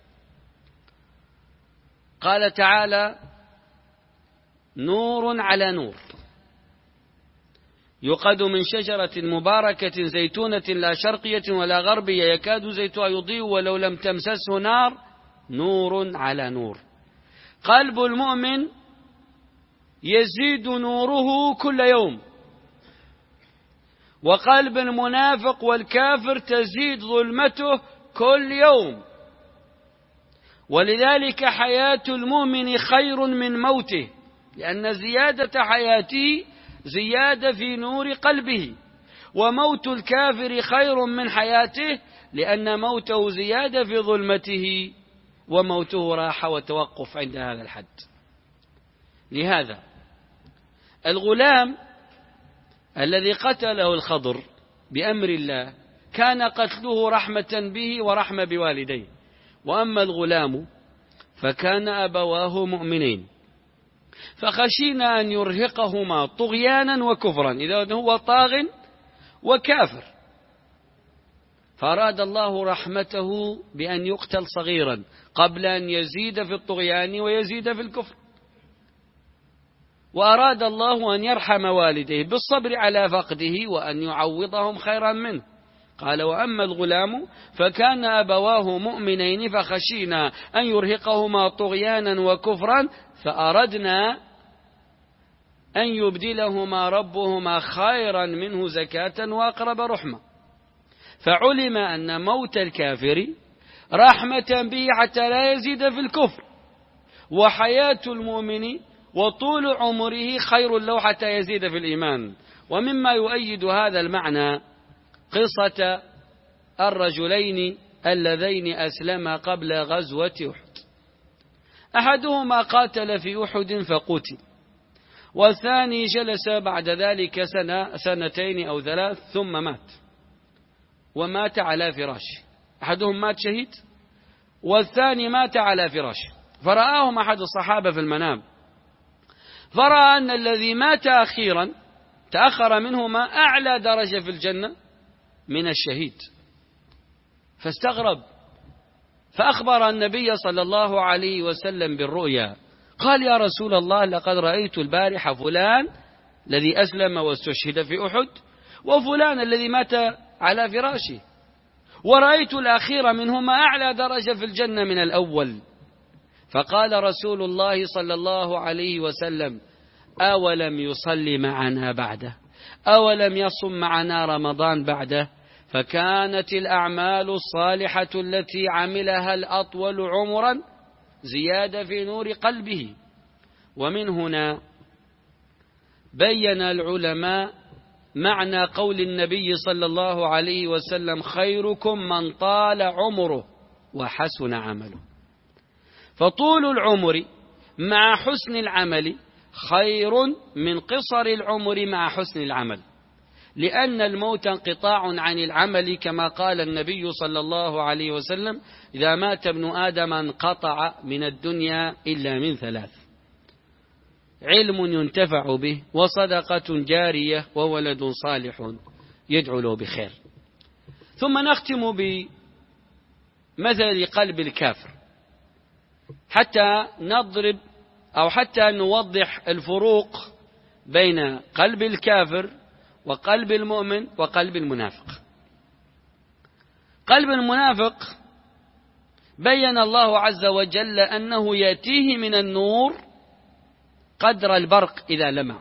قال تعالى نور على نور يقد من شجرة مباركة زيتونة لا شرقية ولا غربية يكاد زيتها يضيء ولو لم تمسسه نار، نور على نور. قلب المؤمن يزيد نوره كل يوم، وقلب المنافق والكافر تزيد ظلمته كل يوم. ولذلك حياة المؤمن خير من موته، لأن زيادة حياته زيادة في نور قلبه، وموت الكافر خير من حياته لأن موته زيادة في ظلمته، وموته راحة وتوقف عند هذا الحد. لهذا الغلام الذي قتله الخضر بأمر الله كان قتله رحمة به ورحمة بوالديه، وأما الغلام فكان أبواه مؤمنين فخشينا أن يرهقهما طغيانا وكفرا، إذا هو طاغ وكافر، فأراد الله رحمته بأن يقتل صغيرا قبل أن يزيد في الطغيان ويزيد في الكفر. وأراد الله أن يرحم والديه بالصبر على فقده وأن يعوضهم خيرا منه، قال وأما الغلام فكان أبواه مؤمنين فخشينا أن يرهقهما طغيانا وكفرا فأردنا أن يبدلهما ربهما خيرا منه زكاة وأقرب رحمة. فعلم أن موت الكافر رحمة به حتى لا يزيد في الكفر، وحياة المؤمن وطول عمره خير له حتى يزيد في الإيمان. ومما يؤيد هذا المعنى قصة الرجلين اللذين أسلما قبل غزوة أحد. أحدهما قاتل في أحد فقتل، والثاني جلس بعد ذلك سنة سنتين أو ثلاث ثم مات، ومات على فراشه. أحدهم مات شهيد والثاني مات على فراشه. فرآهم أحد الصحابة في المنام، فرأى أن الذي مات أخيرا تأخر منهما أعلى درجة في الجنة من الشهيد، فاستغرب، فأخبر النبي صلى الله عليه وسلم بالرؤيا. قال يا رسول الله لقد رأيت البارحة فلان الذي أسلم واستشهد في أحد، وفلان الذي مات على فراشه، ورأيت الأخير منهما أعلى درجة في الجنة من الأول. فقال رسول الله صلى الله عليه وسلم أولم يصلي معنا بعده، أولم يصم معنا رمضان بعده؟ فكانت الأعمال الصالحة التي عملها الأطول عمرا زيادة في نور قلبه. ومن هنا بين العلماء معنى قول النبي صلى الله عليه وسلم خيركم من طال عمره وحسن عمله. فطول العمر مع حسن العمل خير من قصر العمر مع حسن العمل، لأن الموت انقطاع عن العمل، كما قال النبي صلى الله عليه وسلم إذا مات ابن آدم انقطع من الدنيا إلا من ثلاث: علم ينتفع به، وصدقة جارية، وولد صالح يدعو له بخير. ثم نختم بمثل قلب الكافر حتى نضرب أو حتى نوضح الفروق بين قلب الكافر وقلب المؤمن وقلب المنافق. قلب المنافق بين الله عز وجل أنه يأتيه من النور قدر البرق إذا لمع،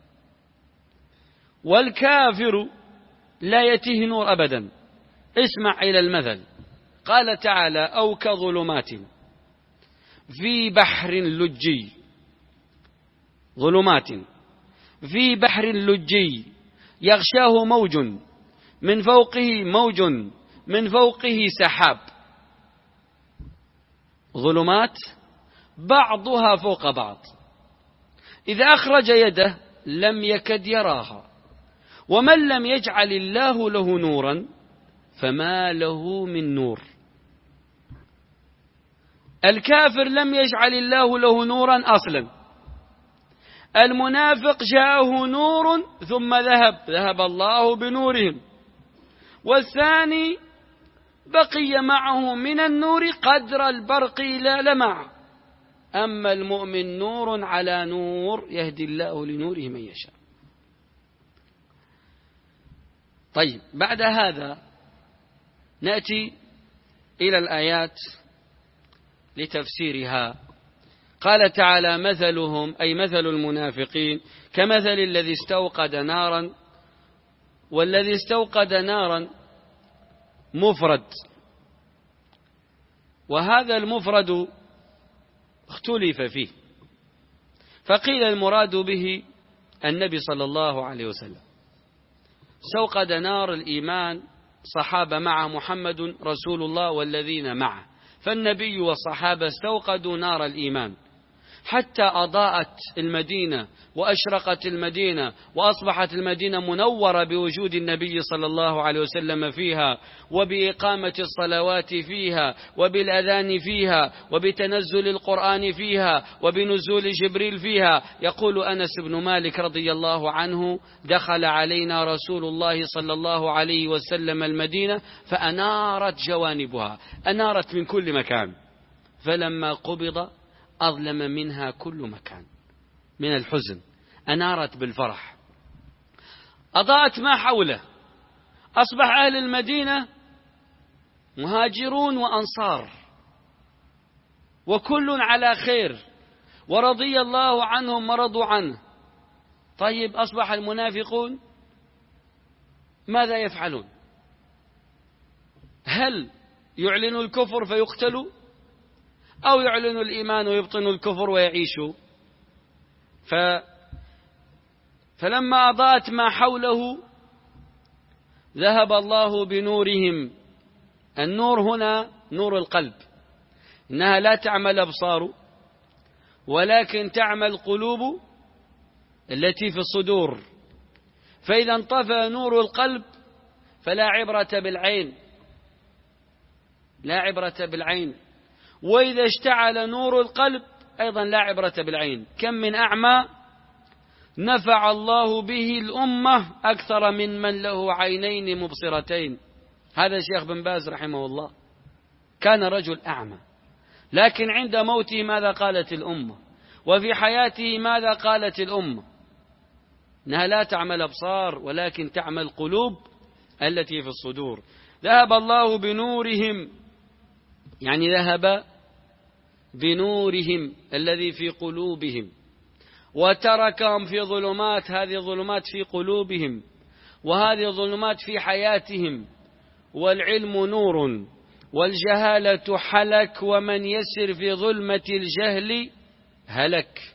والكافر لا يأتيه نور أبدا. اسمع إلى المثل، قال تعالى أو كظلمات في بحر لجي، ظلمات في بحر لجي يغشاه موج من فوقه موج من فوقه سحاب، ظلمات بعضها فوق بعض، إذا أخرج يده لم يكد يراها، ومن لم يجعل الله له نورا فما له من نور. الكافر لم يجعل الله له نورا أصلا، المنافق جاءه نور ثم ذهب ذهب الله بنورهم، والثاني بقي معه من النور قدر البرق إلى لمع. أما المؤمن نور على نور يهدي الله لنوره من يشاء. طيب، بعد هذا نأتي إلى الآيات لتفسيرها. قال تعالى مثلهم أي مثل المنافقين كمثل الذي استوقد نارا، والذي استوقد نارا مفرد، وهذا المفرد اختلف فيه، فقيل المراد به النبي صلى الله عليه وسلم. استوقد نار الإيمان صحابة مع محمد رسول الله والذين معه، فالنبي والصحابة استوقدوا نار الإيمان حتى أضاءت المدينة وأشرقت المدينة، وأصبحت المدينة منورة بوجود النبي صلى الله عليه وسلم فيها، وبإقامة الصلوات فيها، وبالأذان فيها، وبتنزل القرآن فيها، وبنزول جبريل فيها. يقول أنس بن مالك رضي الله عنه دخل علينا رسول الله صلى الله عليه وسلم المدينة فأنارت جوانبها، أنارت من كل مكان، فلما قبض أظلم منها كل مكان من الحزن، أنارت بالفرح، أضاءت ما حوله، أصبح أهل المدينة مهاجرون وأنصار، وكل على خير، ورضي الله عنهم ورضوا عنه. طيب أصبح المنافقون ماذا يفعلون؟ هل يعلنوا الكفر فيقتلوا، أو يعلنوا الإيمان ويبطنوا الكفر ويعيشوا؟ ف... فلما أضاءت ما حوله ذهب الله بنورهم. النور هنا نور القلب، إنها لا تعمل أبصار ولكن تعمل قلوب التي في الصدور. فإذا انطفى نور القلب فلا عبرة بالعين، لا عبرة بالعين. وإذا اشتعل نور القلب أيضا لا عبرة بالعين. كم من أعمى نفع الله به الأمة أكثر من من له عينين مبصرتين. هذا الشيخ بن باز رحمه الله كان رجل أعمى، لكن عند موته ماذا قالت الأمة؟ وفي حياته ماذا قالت الأمة؟ إنها لا تعمل أبصار ولكن تعمل قلوب التي في الصدور. ذهب الله بنورهم، يعني ذهب بنورهم الذي في قلوبهم، وتركهم في ظلمات. هذه الظلمات في قلوبهم، وهذه الظلمات في حياتهم. والعلم نور والجهالة حلك، ومن يسر في ظلمة الجهل هلك.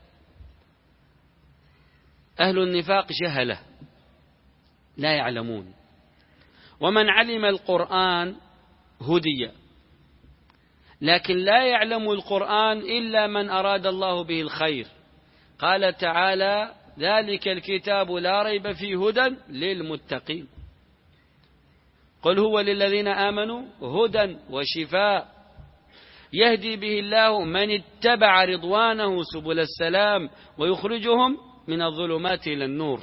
أهل النفاق جهلة لا يعلمون، ومن علم القرآن هدي، لكن لا يعلم القرآن إلا من أراد الله به الخير. قال تعالى: ذلك الكتاب لا ريب فيه هدى للمتقين. قل هو للذين آمنوا هدى وشفاء يهدي به الله من اتبع رضوانه سبل السلام ويخرجهم من الظلمات إلى النور.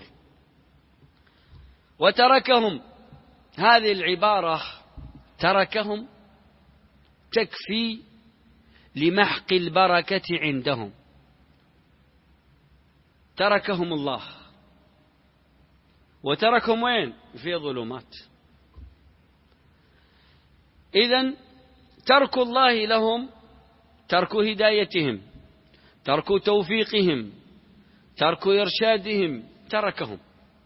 وتركهم، هذه العبارة تركهم تكفي لمحق البركة عندهم. تركهم الله، وتركهم وين؟ في ظلمات. إذن ترك الله لهم ترك هدايتهم، ترك توفيقهم، ترك إرشادهم، تركهم.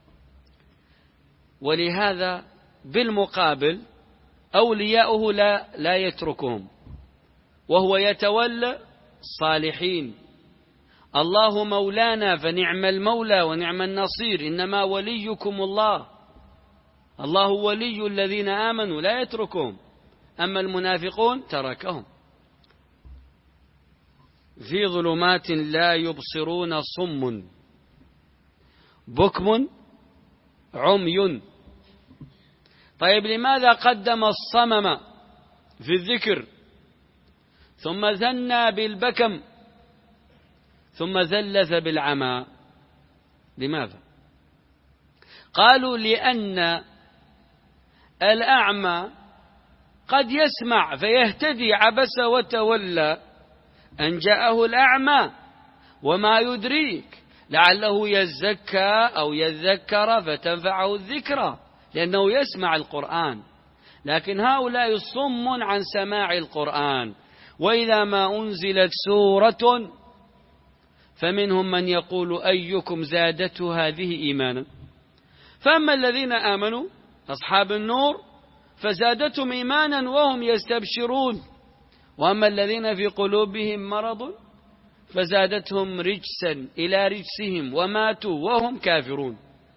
ولهذا بالمقابل أولياؤه لا, لا يتركهم، وهو يتولى الصالحين. الله مولانا فنعم المولى ونعم النصير، إنما وليكم الله. الله ولي الذين آمنوا لا يتركهم، أما المنافقون تركهم. في ظلمات لا يبصرون صم بكم عمي. طيب لماذا قدم الصمم في الذكر ثم ثنى بالبكم ثم ثلث بالعمى؟ لماذا؟ قالوا لأن الأعمى قد يسمع فيهتدي، عبس وتولى أن جاءه الأعمى وما يدريك لعله يزكى أو يذكر فتنفعه الذكرى، لأنه يسمع القرآن. لكن هؤلاء صم عن سماع القرآن، وإذا ما أنزلت سورة فمنهم من يقول أيكم زادته هذه إيمانا. فأما الذين آمنوا أصحاب النور فزادتهم إيمانا وهم يستبشرون، وأما الذين في قلوبهم مرض فزادتهم رجسا إلى رجسهم وماتوا وهم كافرون.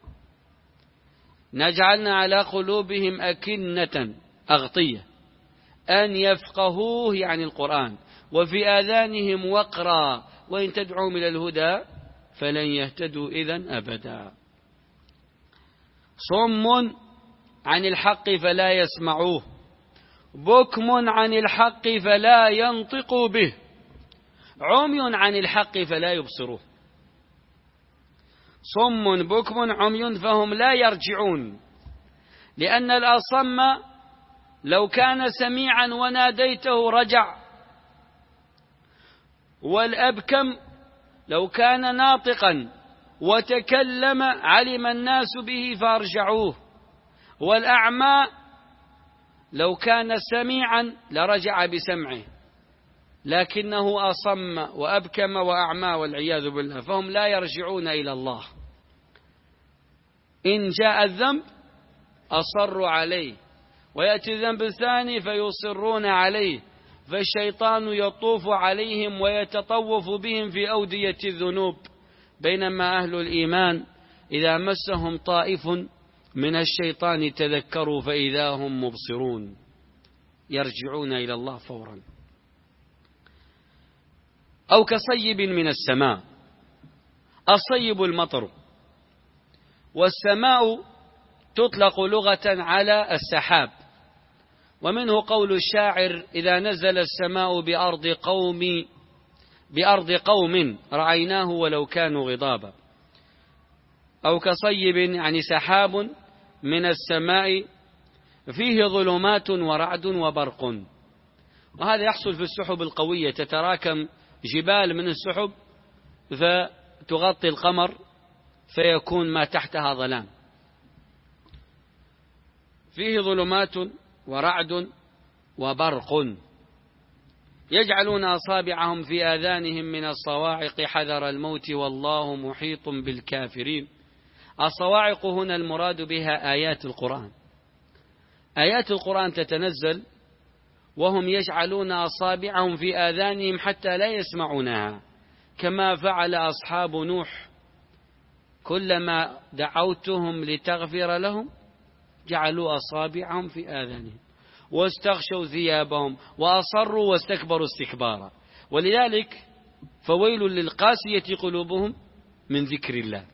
نجعلنا على قلوبهم أكنة أغطية أن يفقهوه يعني القرآن، وفي آذانهم وقرا وإن تدعوهم إلى الهدى فلن يهتدوا إذن أبدا. صم عن الحق فلا يسمعوه، بكم عن الحق فلا ينطقوا به، عمي عن الحق فلا يبصروه. صم بكم عمي فهم لا يرجعون، لأن الأصم لو كان سميعا وناديته رجع، والأبكم لو كان ناطقا وتكلم علم الناس به فارجعوه، والأعمى لو كان سميعا لرجع بسمعه، لكنه أصم وأبكم وأعمى والعياذ بالله، فهم لا يرجعون إلى الله. إن جاء الذنب أصروا عليه، ويأتي الذنب الثاني فيصرون عليه، فالشيطان يطوف عليهم ويتطوف بهم في أودية الذنوب، بينما أهل الإيمان إذا مسهم طائف من الشيطان تذكروا فإذا هم مبصرون، يرجعون إلى الله فورا. أو كصيب من السماء، الصيب المطر، والسماء تطلق لغة على السحاب، ومنه قول الشاعر: إذا نزل السماء بأرض قوم بأرض قوم رعيناه ولو كانوا غضابا. أو كصيب يعني سحاب من السماء فيه ظلمات ورعد وبرق، وهذا يحصل في السحب القوية، تتراكم جبال من السحب فتغطي القمر فيكون ما تحتها ظلام. فيه ظلمات ورعد وبرق، يجعلون أصابعهم في آذانهم من الصواعق حذر الموت والله محيط بالكافرين. الصواعق هنا المراد بها آيات القرآن. آيات القرآن تتنزل وهم يجعلون أصابعهم في آذانهم حتى لا يسمعونها، كما فعل أصحاب نوح، كلما دعوتهم لتغفر لهم جعلوا أصابعهم في آذانهم واستغشوا ثيابهم وأصروا واستكبروا استكبارا. ولذلك فويل للقاسية قلوبهم من ذكر الله.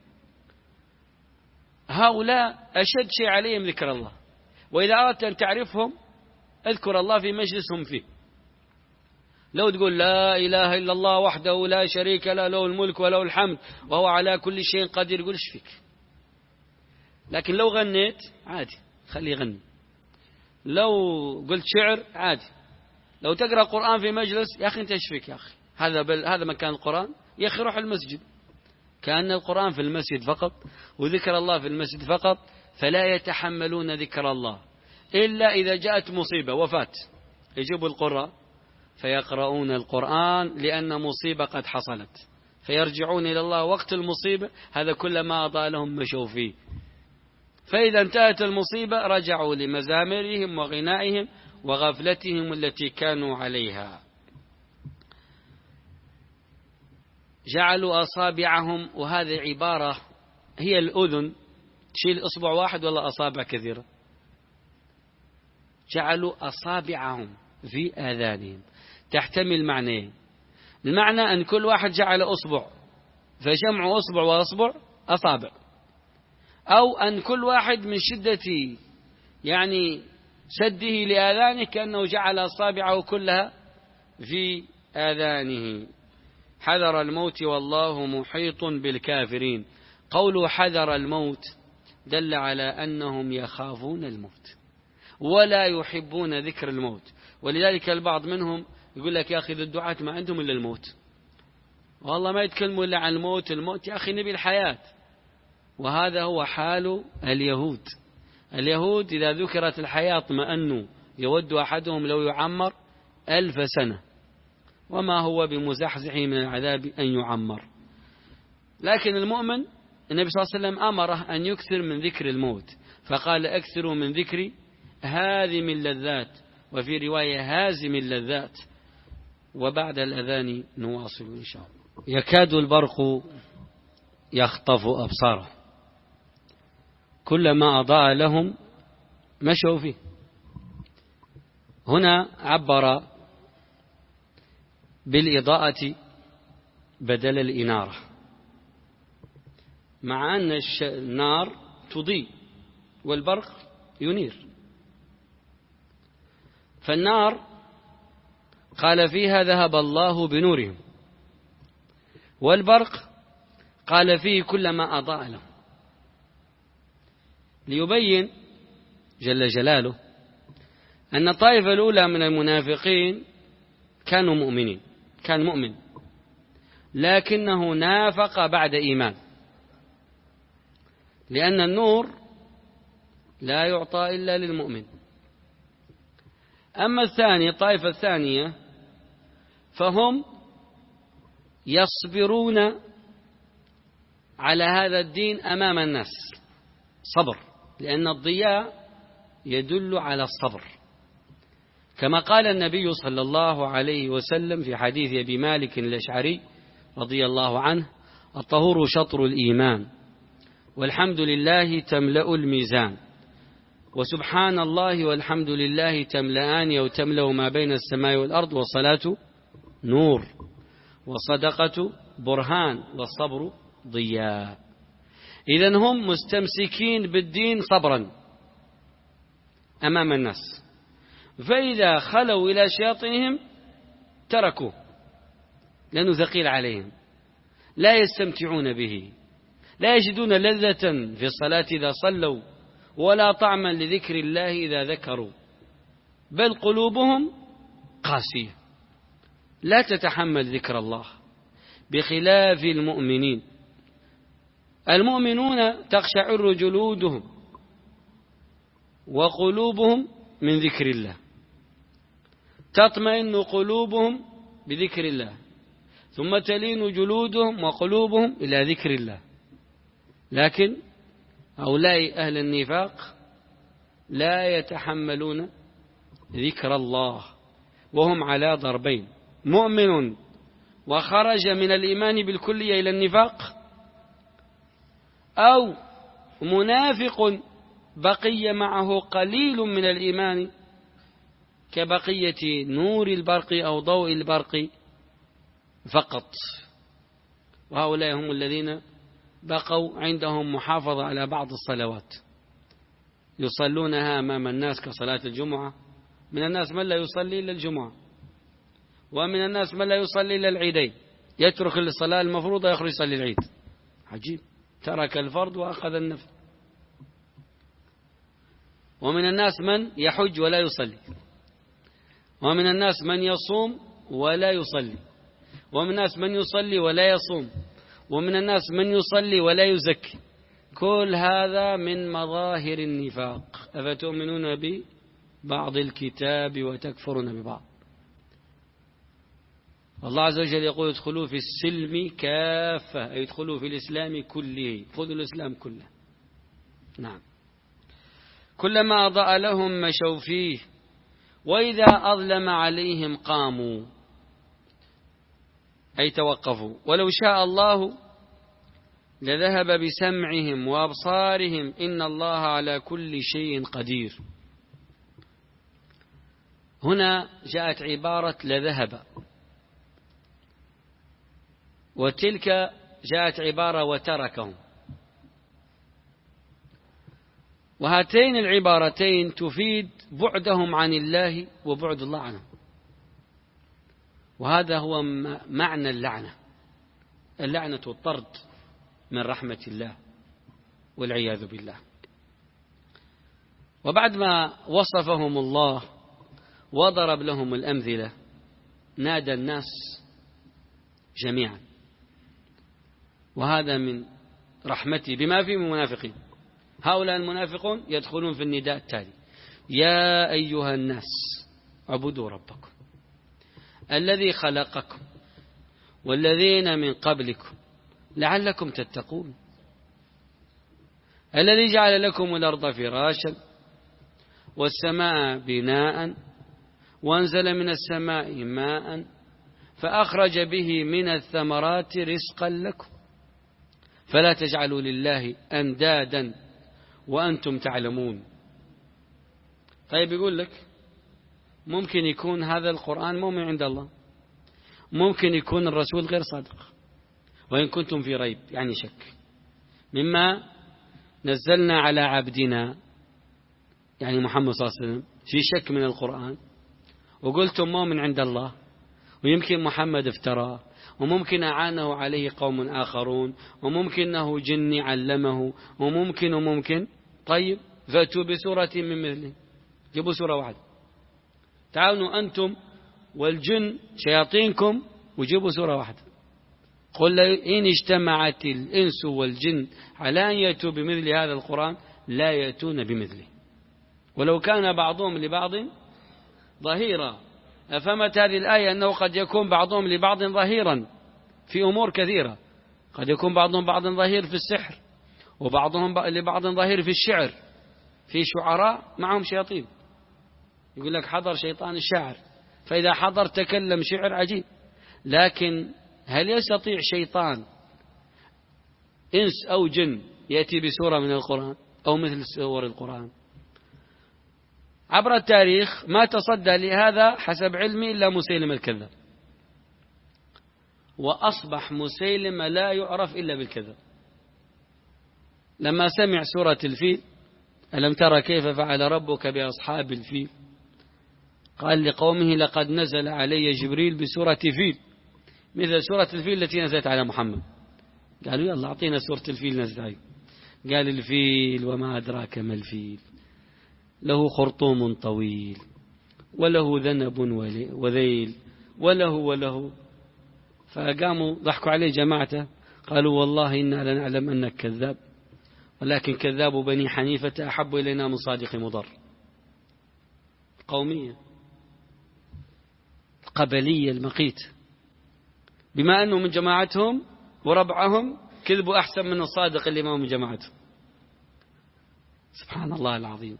هؤلاء أشد شيء عليهم ذكر الله، وإذا أردت أن تعرفهم اذكر الله في مجلسهم فيه. لو تقول لا إله إلا الله وحده لا شريك له له الملك وله الحمد وهو على كل شيء قدير، يقول ايش فيك؟ لكن لو غنيت عادي، خليه يغني. لو قلت شعر عادي. لو تقرأ قرآن في مجلس، يا أخي أنت ايش فيك يا أخي؟ هذا بل هذا مكان القرآن، يا أخي روح المسجد. كأن القرآن في المسجد فقط وذكر الله في المسجد فقط، فلا يتحملون ذكر الله إلا إذا جاءت مصيبة وفاة، يجيبوا القراء فيقرؤون القرآن لأن مصيبة قد حصلت، فيرجعون إلى الله وقت المصيبة، هذا كلما أضاء لهم مشوا فيه. فإذا انتهت المصيبة رجعوا لمزامرهم وغنائهم وغفلتهم التي كانوا عليها. جعلوا أصابعهم، وهذه عبارة هي الأذن، تشيل أصبع واحد ولا أصابع كثيرة؟ جعلوا أصابعهم في آذانهم، تحتمل معنيين. المعنى أن كل واحد جعل أصبع فجمع أصبع وأصبع أصابع، أو أن كل واحد من شدة يعني سده لآذانه كأنه جعل أصابعه كلها في آذانه. حذر الموت والله محيط بالكافرين. قوله حذر الموت دل على أنهم يخافون الموت ولا يحبون ذكر الموت. ولذلك البعض منهم يقول لك يا أخي الدعاة ما عندهم إلا الموت، والله ما يتكلموا إلا عن الموت. الموت يا أخي نبي الحياة. وهذا هو حال اليهود. اليهود إذا ذكرت الحياة اطمأنوا، يود أحدهم لو يعمر ألف سنة وما هو بمزحزحه من العذاب أن يعمر. لكن المؤمن النبي صلى الله عليه وسلم أمره أن يكثر من ذكر الموت، فقال أكثروا من ذكر هادم اللذات، وفي رواية هازم اللذات. وبعد الأذان نواصل إن شاء الله. يكاد البرق يخطف أبصاره، كلما أضاء لهم مشوا فيه. هنا عبر بالإضاءة بدل الإنارة، مع أن النار تضيء والبرق ينير. فالنار قال فيها ذهب الله بنورهم، والبرق قال فيه كلما أضاء لهم، ليبين جل جلاله أن الطائفة الأولى من المنافقين كانوا مؤمنين، كان مؤمن لكنه نافق بعد إيمان، لأن النور لا يعطى إلا للمؤمن. أما الثاني الطائفة الثانية فهم يصبرون على هذا الدين أمام الناس صبر، لأن الضياء يدل على الصبر، كما قال النبي صلى الله عليه وسلم في حديث أبي مالك الأشعري رضي الله عنه: الطهور شطر الإيمان، والحمد لله تملأ الميزان، وسبحان الله والحمد لله تملأان أو تملأ ما بين السماء والأرض، والصلاة نور، والصدقة برهان، والصبر ضياء. إذن هم مستمسكين بالدين صبرا أمام الناس، فإذا خلوا إلى شياطينهم تركوه لأنه ثقيل عليهم، لا يستمتعون به، لا يجدون لذة في الصلاة إذا صلوا، ولا طعما لذكر الله إذا ذكروا، بل قلوبهم قاسية لا تتحمل ذكر الله، بخلاف المؤمنين. المؤمنون تقشعر جلودهم وقلوبهم من ذكر الله، تطمئن قلوبهم بذكر الله، ثم تلين جلودهم وقلوبهم إلى ذكر الله. لكن هؤلاء أهل النفاق لا يتحملون ذكر الله، وهم على ضربين: مؤمن وخرج من الإيمان بالكلية إلى النفاق، أو منافق بقي معه قليل من الإيمان كبقية نور البرق أو ضوء البرق فقط. وهؤلاء هم الذين بقوا عندهم محافظة على بعض الصلوات يصلونها أمام الناس كصلاة الجمعة. من الناس من لا يصلي إلا الجمعة، ومن الناس من لا يصلي إلا العيدين، يترك الصلاة المفروضة يخرج يصلي العيد. عجيب، ترك الفرض وأخذ النفل. ومن الناس من يحج ولا يصلي، ومن الناس من يصوم ولا يصلي، ومن الناس من يصلي ولا يصوم، ومن الناس من يصلي ولا يزكي. كل هذا من مظاهر النفاق. أفتؤمنون ببعض الكتاب وتكفرون ببعض. الله عز وجل يقول: ادخلوا في السلم كافة، أي ادخلوا في الإسلام كله، خذوا الإسلام كله. نعم. كلما أضاء لهم مشوا فيه، وإذا أظلم عليهم قاموا، أي توقفوا. ولو شاء الله لذهب بسمعهم وأبصارهم، إن الله على كل شيء قدير. هنا جاءت عبارة لذهب، وتلك جاءت عبارة وتركهم. وهاتين العبارتين تفيد بعدهم عن الله وبعد الله عنهم. وهذا هو معنى اللعنة. اللعنة الطرد من رحمة الله والعياذ بالله. وبعد ما وصفهم الله وضرب لهم الأمثلة، نادى الناس جميعا، وهذا من رحمته بما فيه من منافقين. هؤلاء المنافقون يدخلون في النداء التالي: يا أيها الناس اعبدوا ربكم الذي خلقكم والذين من قبلكم لعلكم تتقون، الذي جعل لكم الأرض فراشا والسماء بناء وأنزل من السماء ماء فأخرج به من الثمرات رزقا لكم فلا تجعلوا لله أندادا وأنتم تعلمون. طيب، يقول لك ممكن يكون هذا القرآن مو من عند الله، ممكن يكون الرسول غير صادق، وإن كنتم في ريب يعني شك مما نزلنا على عبدنا يعني محمد صلى الله عليه وسلم، في شك من القرآن، وقلتم مو من عند الله، ويمكن محمد افتراه، وممكن أعانه عليه قوم آخرون، وممكن أنه جني علمه، وممكن وممكن. طيب، فأتوا بسورة من مثله، جيبوا سورة واحدة، تعاونوا أنتم والجن شياطينكم وجيبوا سورة واحدة. قل إن اجتمعت الإنس والجن على أن يأتوا بمثل هذا القرآن لا يأتون بمثله ولو كان بعضهم لبعض ظهيرا. أفهمت هذه الآية أنه قد يكون بعضهم لبعض ظهيرا في أمور كثيرة؟ قد يكون بعضهم بعض ظهير في السحر، وبعضهم لبعض ظهير في الشعر. في شعراء معهم شياطين، يقول لك حضر شيطان الشاعر، فإذا حضر تكلم شعر عجيب. لكن هل يستطيع شيطان إنس أو جن يأتي بسورة من القرآن أو مثل سور القرآن؟ عبر التاريخ ما تصدى لهذا حسب علمي إلا مسيلمة الكذاب، وأصبح مسيلمة لا يعرف إلا بالكذب. لما سمع سورة الفيل ألم ترى كيف فعل ربك بأصحاب الفيل، قال لقومه لقد نزل علي جبريل بسورة فيل مثل سورة الفيل التي نزلت على محمد. قالوا يلا أعطينا سورة الفيل نزلت عليه. قال الفيل وما أدراك ما الفيل، له خرطوم طويل وله ذنب وذيل وله وله. فقاموا ضحكوا عليه جماعته، قالوا والله إنا لنعلم أنك كذاب، ولكن كذاب بني حنيفة أحب إلينا من صادق مضر. قومية قبلية المقيت، بما أنه من جماعتهم وربعهم كذبوا أحسن من الصادق اللي ما هو من جماعتهم. سبحان الله العظيم.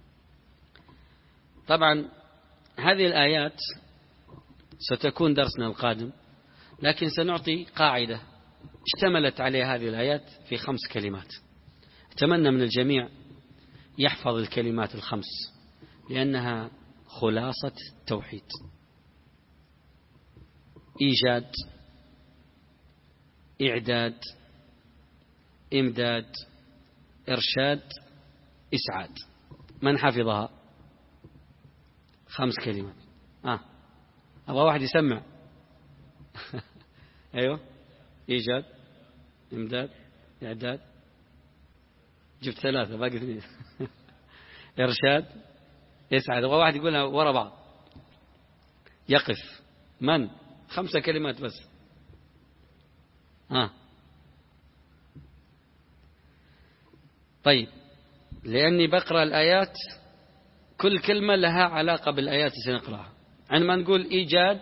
طبعا هذه الآيات ستكون درسنا القادم، لكن سنعطي قاعدة اشتملت عليها هذه الآيات في خمس كلمات. أتمنى من الجميع يحفظ الكلمات الخمس لأنها خلاصة التوحيد: إيجاد، إعداد، إمداد، إرشاد، إسعاد. من حفظها؟ خمس كلمات. آه. أبغى واحد يسمع. أيوة، إيجاد، إمداد، إعداد، جبت ثلاثة باقي اثنين. إرشاد، إسعاد. أبغى واحد يقولها ورا بعض. يقف. من؟ خمسة كلمات بس. آه. طيب، لأني بقرأ الآيات كل كلمة لها علاقة بالآيات اللي سنقرأها. عندما نقول إيجاد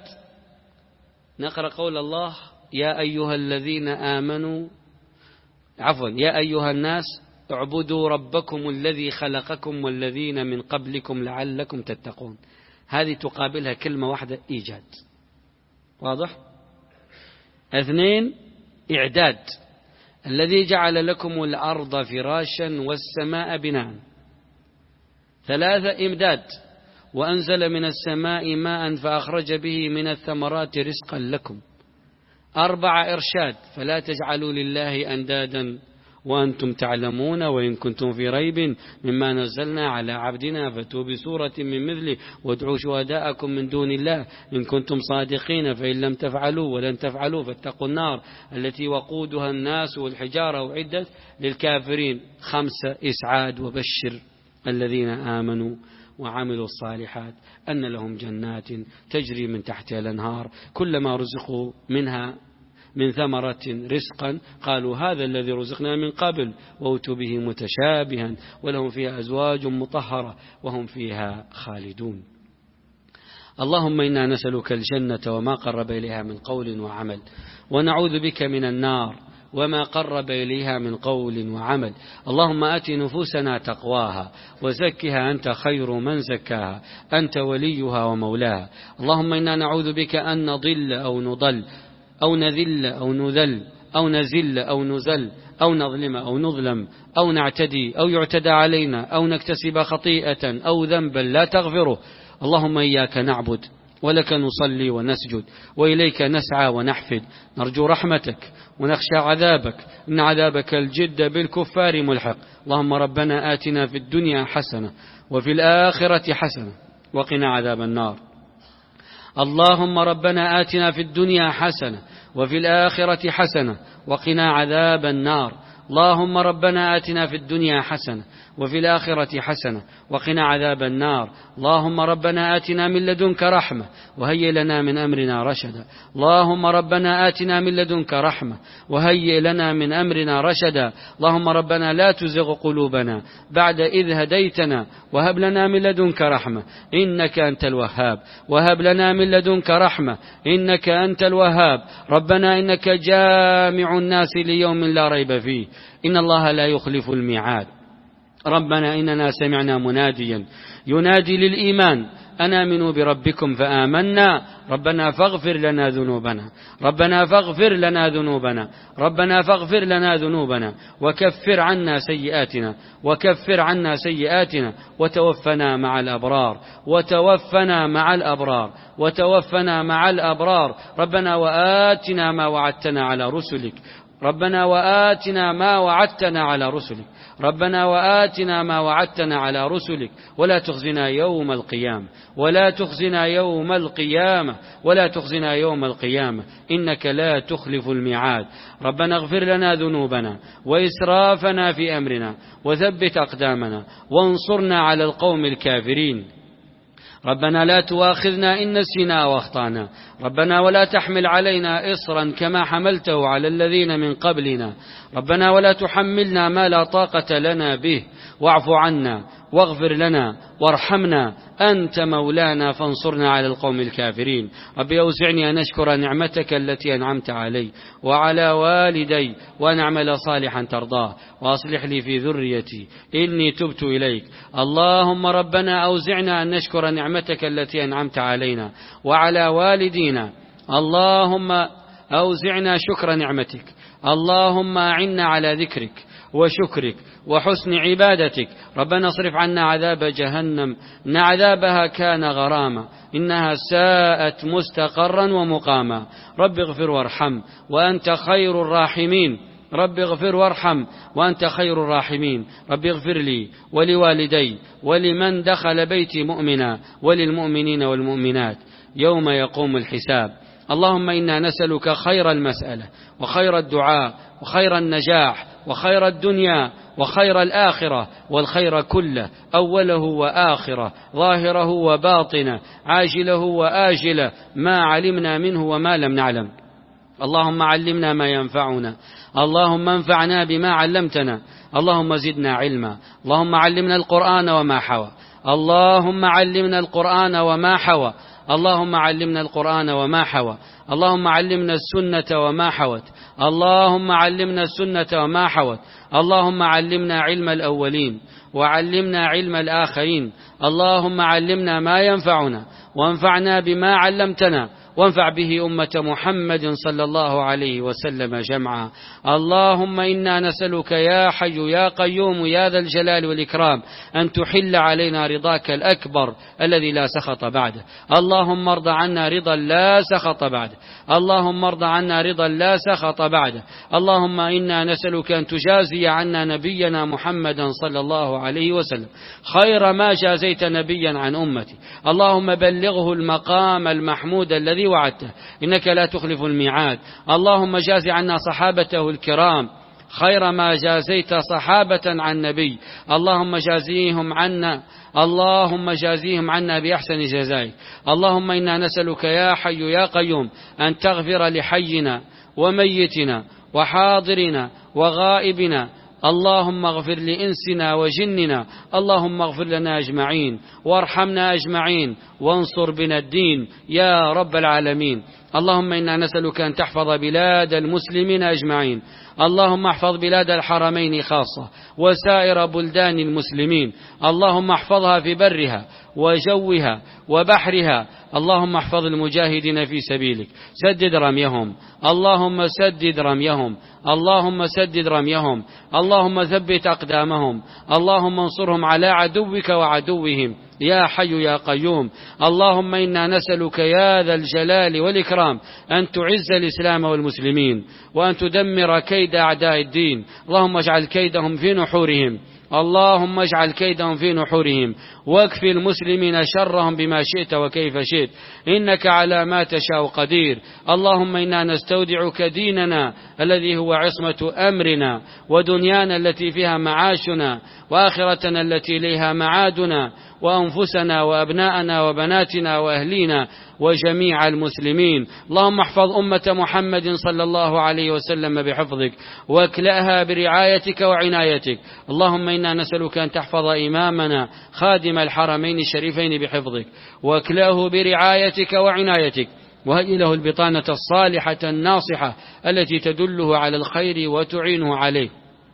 نقرأ قول الله: يا أيها الذين آمنوا عفوا يا أيها الناس اعبدوا ربكم الذي خلقكم والذين من قبلكم لعلكم تتقون. هذه تقابلها كلمة واحدة: إيجاد. واضح؟ اثنين: إعداد، الذي جعل لكم الأرض فراشا والسماء بناء. ثلاثة: إمداد، وأنزل من السماء ماء فأخرج به من الثمرات رزقا لكم. أربعة: إرشاد، فلا تجعلوا لله أندادا وأنتم تعلمون وإن كنتم في ريب مما نزلنا على عبدنا فأتوا بسورة من مثله وادعوا شهداءكم من دون الله إن كنتم صادقين فإن لم تفعلوا ولن تفعلوا فاتقوا النار التي وقودها الناس والحجارة أعدت للكافرين. خمسة: إسعاد، وبشر الذين آمنوا وعملوا الصالحات أن لهم جنات تجري من تحتها الأنهار كلما رزقوا منها من ثمرة رزقا قالوا هذا الذي رزقنا من قبل وأتوا به متشابها ولهم فيها أزواج مطهرة وهم فيها خالدون. اللهم إنا نسألك الجنة وما قرب إليها من قول وعمل، ونعوذ بك من النار وما قرب إليها من قول وعمل. اللهم آت نفوسنا تقواها وزكها أنت خير من زكاها أنت وليها ومولاها. اللهم إنا نعوذ بك أن نضل أو نضل أو نذل أو نذل أو نزل أو نزل أو نظلم أو نظلم أو نعتدي أو يعتدى علينا أو نكتسب خطيئة أو ذنبا لا تغفره. اللهم إياك نعبد ولك نصلي ونسجد وإليك نسعى ونحفد، نرجو رحمتك ونخشى عذابك إن عذابك الجد بالكفار ملحق. اللهم ربنا آتنا في الدنيا حسنة وفي الآخرة حسنة وقنا عذاب النار. اللهم ربنا آتنا في الدنيا حسنة وفي الآخرة حسنة وقنا عذاب النار. اللهم ربنا آتنا في الدنيا حسنة وفي الآخرة حسنة وقنا عذاب النار. اللهم ربنا آتنا من لدنك رحمة وهيئ لنا من أمرنا رشدا. اللهم ربنا آتنا من لدنك رحمة وهيئ لنا من أمرنا رشدا. اللهم ربنا لا تزغ قلوبنا بعد إذ هديتنا وهب لنا من لدنك رحمة إنك أنت الوهاب. وهب لنا من لدنك رحمة إنك أنت الوهاب. ربنا إنك جامع الناس ليوم لا ريب فيه إن الله لا يخلف الميعاد. ربنا إننا سمعنا مناديا ينادي للإيمان أن آمنوا بربكم فآمنا ربنا فاغفر لنا ذنوبنا ربنا فاغفر لنا ذنوبنا ربنا فاغفر لنا ذنوبنا وكفر عنا سيئاتنا وكفر عنا سيئاتنا وتوفنا مع الأبرار وتوفنا مع الأبرار وتوفنا مع الأبرار. ربنا وآتنا ما وعدتنا على رسلك ربنا وآتنا ما وعدتنا على رسلك ربنا وآتنا ما وعدتنا على رسلك ولا تخزنا يوم القيامة ولا تخزنا يوم القيامة ولا تخزنا يوم القيامة إنك لا تخلف الميعاد. ربنا اغفر لنا ذنوبنا وإسرافنا في أمرنا وثبت أقدامنا وانصرنا على القوم الكافرين. ربنا لا تؤاخذنا إن نسينا واخطأنا ربنا ولا تحمل علينا إصرا كما حملته على الذين من قبلنا ربنا ولا تحملنا ما لا طاقة لنا به واعف عنا واغفر لنا وارحمنا أنت مولانا فانصرنا على القوم الكافرين. ربي أوزعني أن أشكر نعمتك التي أنعمت علي وعلى والدي وأن أعمل صالحا ترضاه وأصلح لي في ذريتي إني تبت إليك. اللهم ربنا أوزعنا أن نشكر نعمتك التي أنعمت علينا وعلى والدينا. اللهم أوزعنا شكر نعمتك. اللهم أعنا على ذكرك وشكرك وحسن عبادتك. ربنا اصرف عنا عذاب جهنم إن عذابها كان غراما إنها ساءت مستقرا ومقاما. رب اغفر وارحم وأنت خير الراحمين. رب اغفر وارحم وأنت خير الراحمين. رب اغفر لي ولوالدي ولمن دخل بيتي مؤمنا وللمؤمنين والمؤمنات يوم يقوم الحساب. اللهم إنا نسألك خير المسألة وخير الدعاء وخير النجاح وخير الدنيا وخير الآخرة والخير كله أوله وآخره ظاهره وباطنه عاجله وآجله ما علمنا منه وما لم نعلم. اللهم علمنا ما ينفعنا اللهم انفعنا بما علمتنا اللهم زدنا علما. اللهم علمنا القرآن وما حوى اللهم علمنا القرآن وما حوى اللهم علمنا القرآن وما حوى اللهم علمنا السنة وما حوت اللهم علمنا السنة وما حوت اللهم علمنا علم الأولين وعلمنا علم الآخرين. اللهم علمنا ما ينفعنا وانفعنا بما علمتنا وانفع به أمة محمد صلى الله عليه وسلم جمعا. اللهم إنا نسألك يا حي يا قيوم يا ذا الجلال والإكرام أن تحل علينا رضاك الأكبر الذي لا سخط بعده. اللهم ارض عنا رضا لا سخط بعده اللهم ارض عنا رضا لا سخط بعده. اللهم إنا نسألك أن تجازي عنا نبينا محمدا صلى الله عليه وسلم خير ما جازيت نبيا عن أمتي. اللهم بلغه المقام المحمود الذي وعدته إنك لا تخلف الميعاد. اللهم جاز عنا صحابته الكرام خير ما جازيت صحابة عن نبي. اللهم جازيهم عنا اللهم جازيهم عنا بأحسن جزائك. اللهم إنا نسألك يا حي يا قيوم أن تغفر لحينا وميتنا وحاضرنا وغائبنا. اللهم اغفر لإنسنا وجننا. اللهم اغفر لنا أجمعين وارحمنا أجمعين وانصر بنا الدين يا رب العالمين. اللهم إنا نسألك أن تحفظ بلاد المسلمين أجمعين. اللهم احفظ بلاد الحرمين خاصة وسائر بلدان المسلمين. اللهم احفظها في برها وجوها وبحرها. اللهم احفظ المجاهدين في سبيلك سدد رميهم اللهم سدد رميهم اللهم سدد رميهم اللهم ثبت أقدامهم اللهم انصرهم على عدوك وعدوهم يا حي يا قيوم. اللهم إنا نسألك يا ذا الجلال والإكرام أن تعز الإسلام والمسلمين وأن تدمر كيد أعداء الدين. اللهم اجعل كيدهم في نحورهم اللهم اجعل كيدهم في نحورهم، واكفي المسلمين شرهم بما شئت وكيف شئت، إنك على ما تشاء قدير. اللهم إنا نستودعك ديننا الذي هو عصمة أمرنا، ودنيانا التي فيها معاشنا، وآخرتنا التي إليها معادنا، وأنفسنا وأبناءنا وبناتنا وأهلينا وجميع المسلمين. اللهم احفظ أمة محمد صلى الله عليه وسلم بحفظك، واكلأها برعايتك وعنايتك. اللهم إنا نسألك أن تحفظ إمامنا خادم الحرمين الشريفين بحفظك، واكلأه برعايتك وعنايتك، وهيئ له البطانة الصالحة الناصحة التي تدله على الخير وتعينه عليه.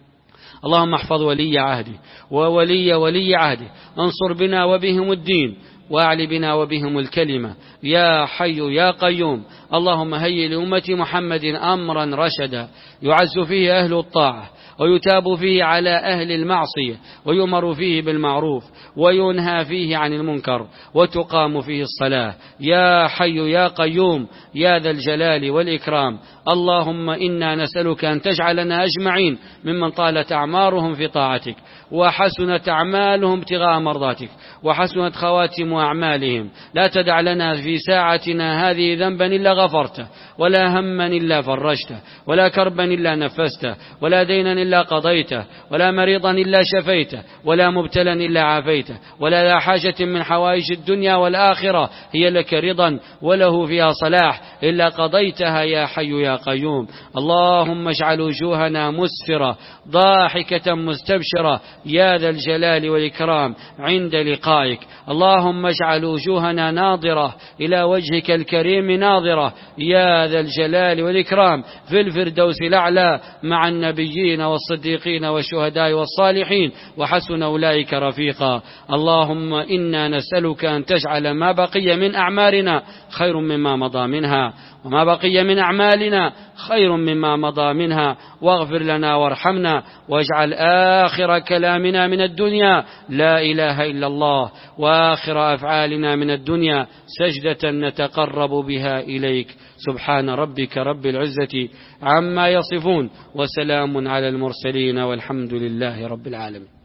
اللهم احفظ ولي عهده وولي ولي عهده، انصر بنا وبهم الدين، واعل بنا وبهم الكلمة، يا حي يا قيوم. اللهم هيئ لأمة محمد أمرا رشدا يعز فيه أهل الطاعة، ويتاب فيه على أهل المعصية، ويؤمر فيه بالمعروف، وينهى فيه عن المنكر، وتقام فيه الصلاة، يا حي يا قيوم يا ذا الجلال والإكرام. اللهم إنا نسألك أن تجعلنا أجمعين ممن طالت أعمارهم في طاعتك، وحسنت أعمالهم ابتغاء مرضاتك، وحسنت خواتم أعمالهم. لا تدع لنا في ساعتنا هذه ذنبا إلا غفرته، ولا هما إلا فرجته، ولا كربا إلا نفسته، ولا دينا إلا قضيته، ولا مريضا إلا شفيته، ولا مبتلا إلا عافيته، ولا لا حاجة من حوائج الدنيا والآخرة هي لك رضا وله فيها صلاح إلا قضيتها يا حي يا قيوم. اللهم اجعل وجوهنا مسفرة ضاحكة مستبشرة يا ذا الجلال والإكرام عند لقائك. اللهم اجعل وجوهنا ناظرة إلى وجهك الكريم ناظرة يا ذا الجلال والإكرام في الفردوس الأعلى مع النبيين والصديقين والشهداء والصالحين، وحسن أولئك رفيقا. اللهم إنا نسألك أن تجعل ما بقي من أعمارنا خير مما مضى منها، وما بقي من أعمالنا خير مما مضى منها، واغفر لنا وارحمنا، واجعل آخر كلامنا من الدنيا لا إله إلا الله، وآخر أفعالنا من الدنيا سجدة نتقرب بها إليك. سبحان ربك رب العزة عما يصفون، وسلام على المرسلين، والحمد لله رب العالمين.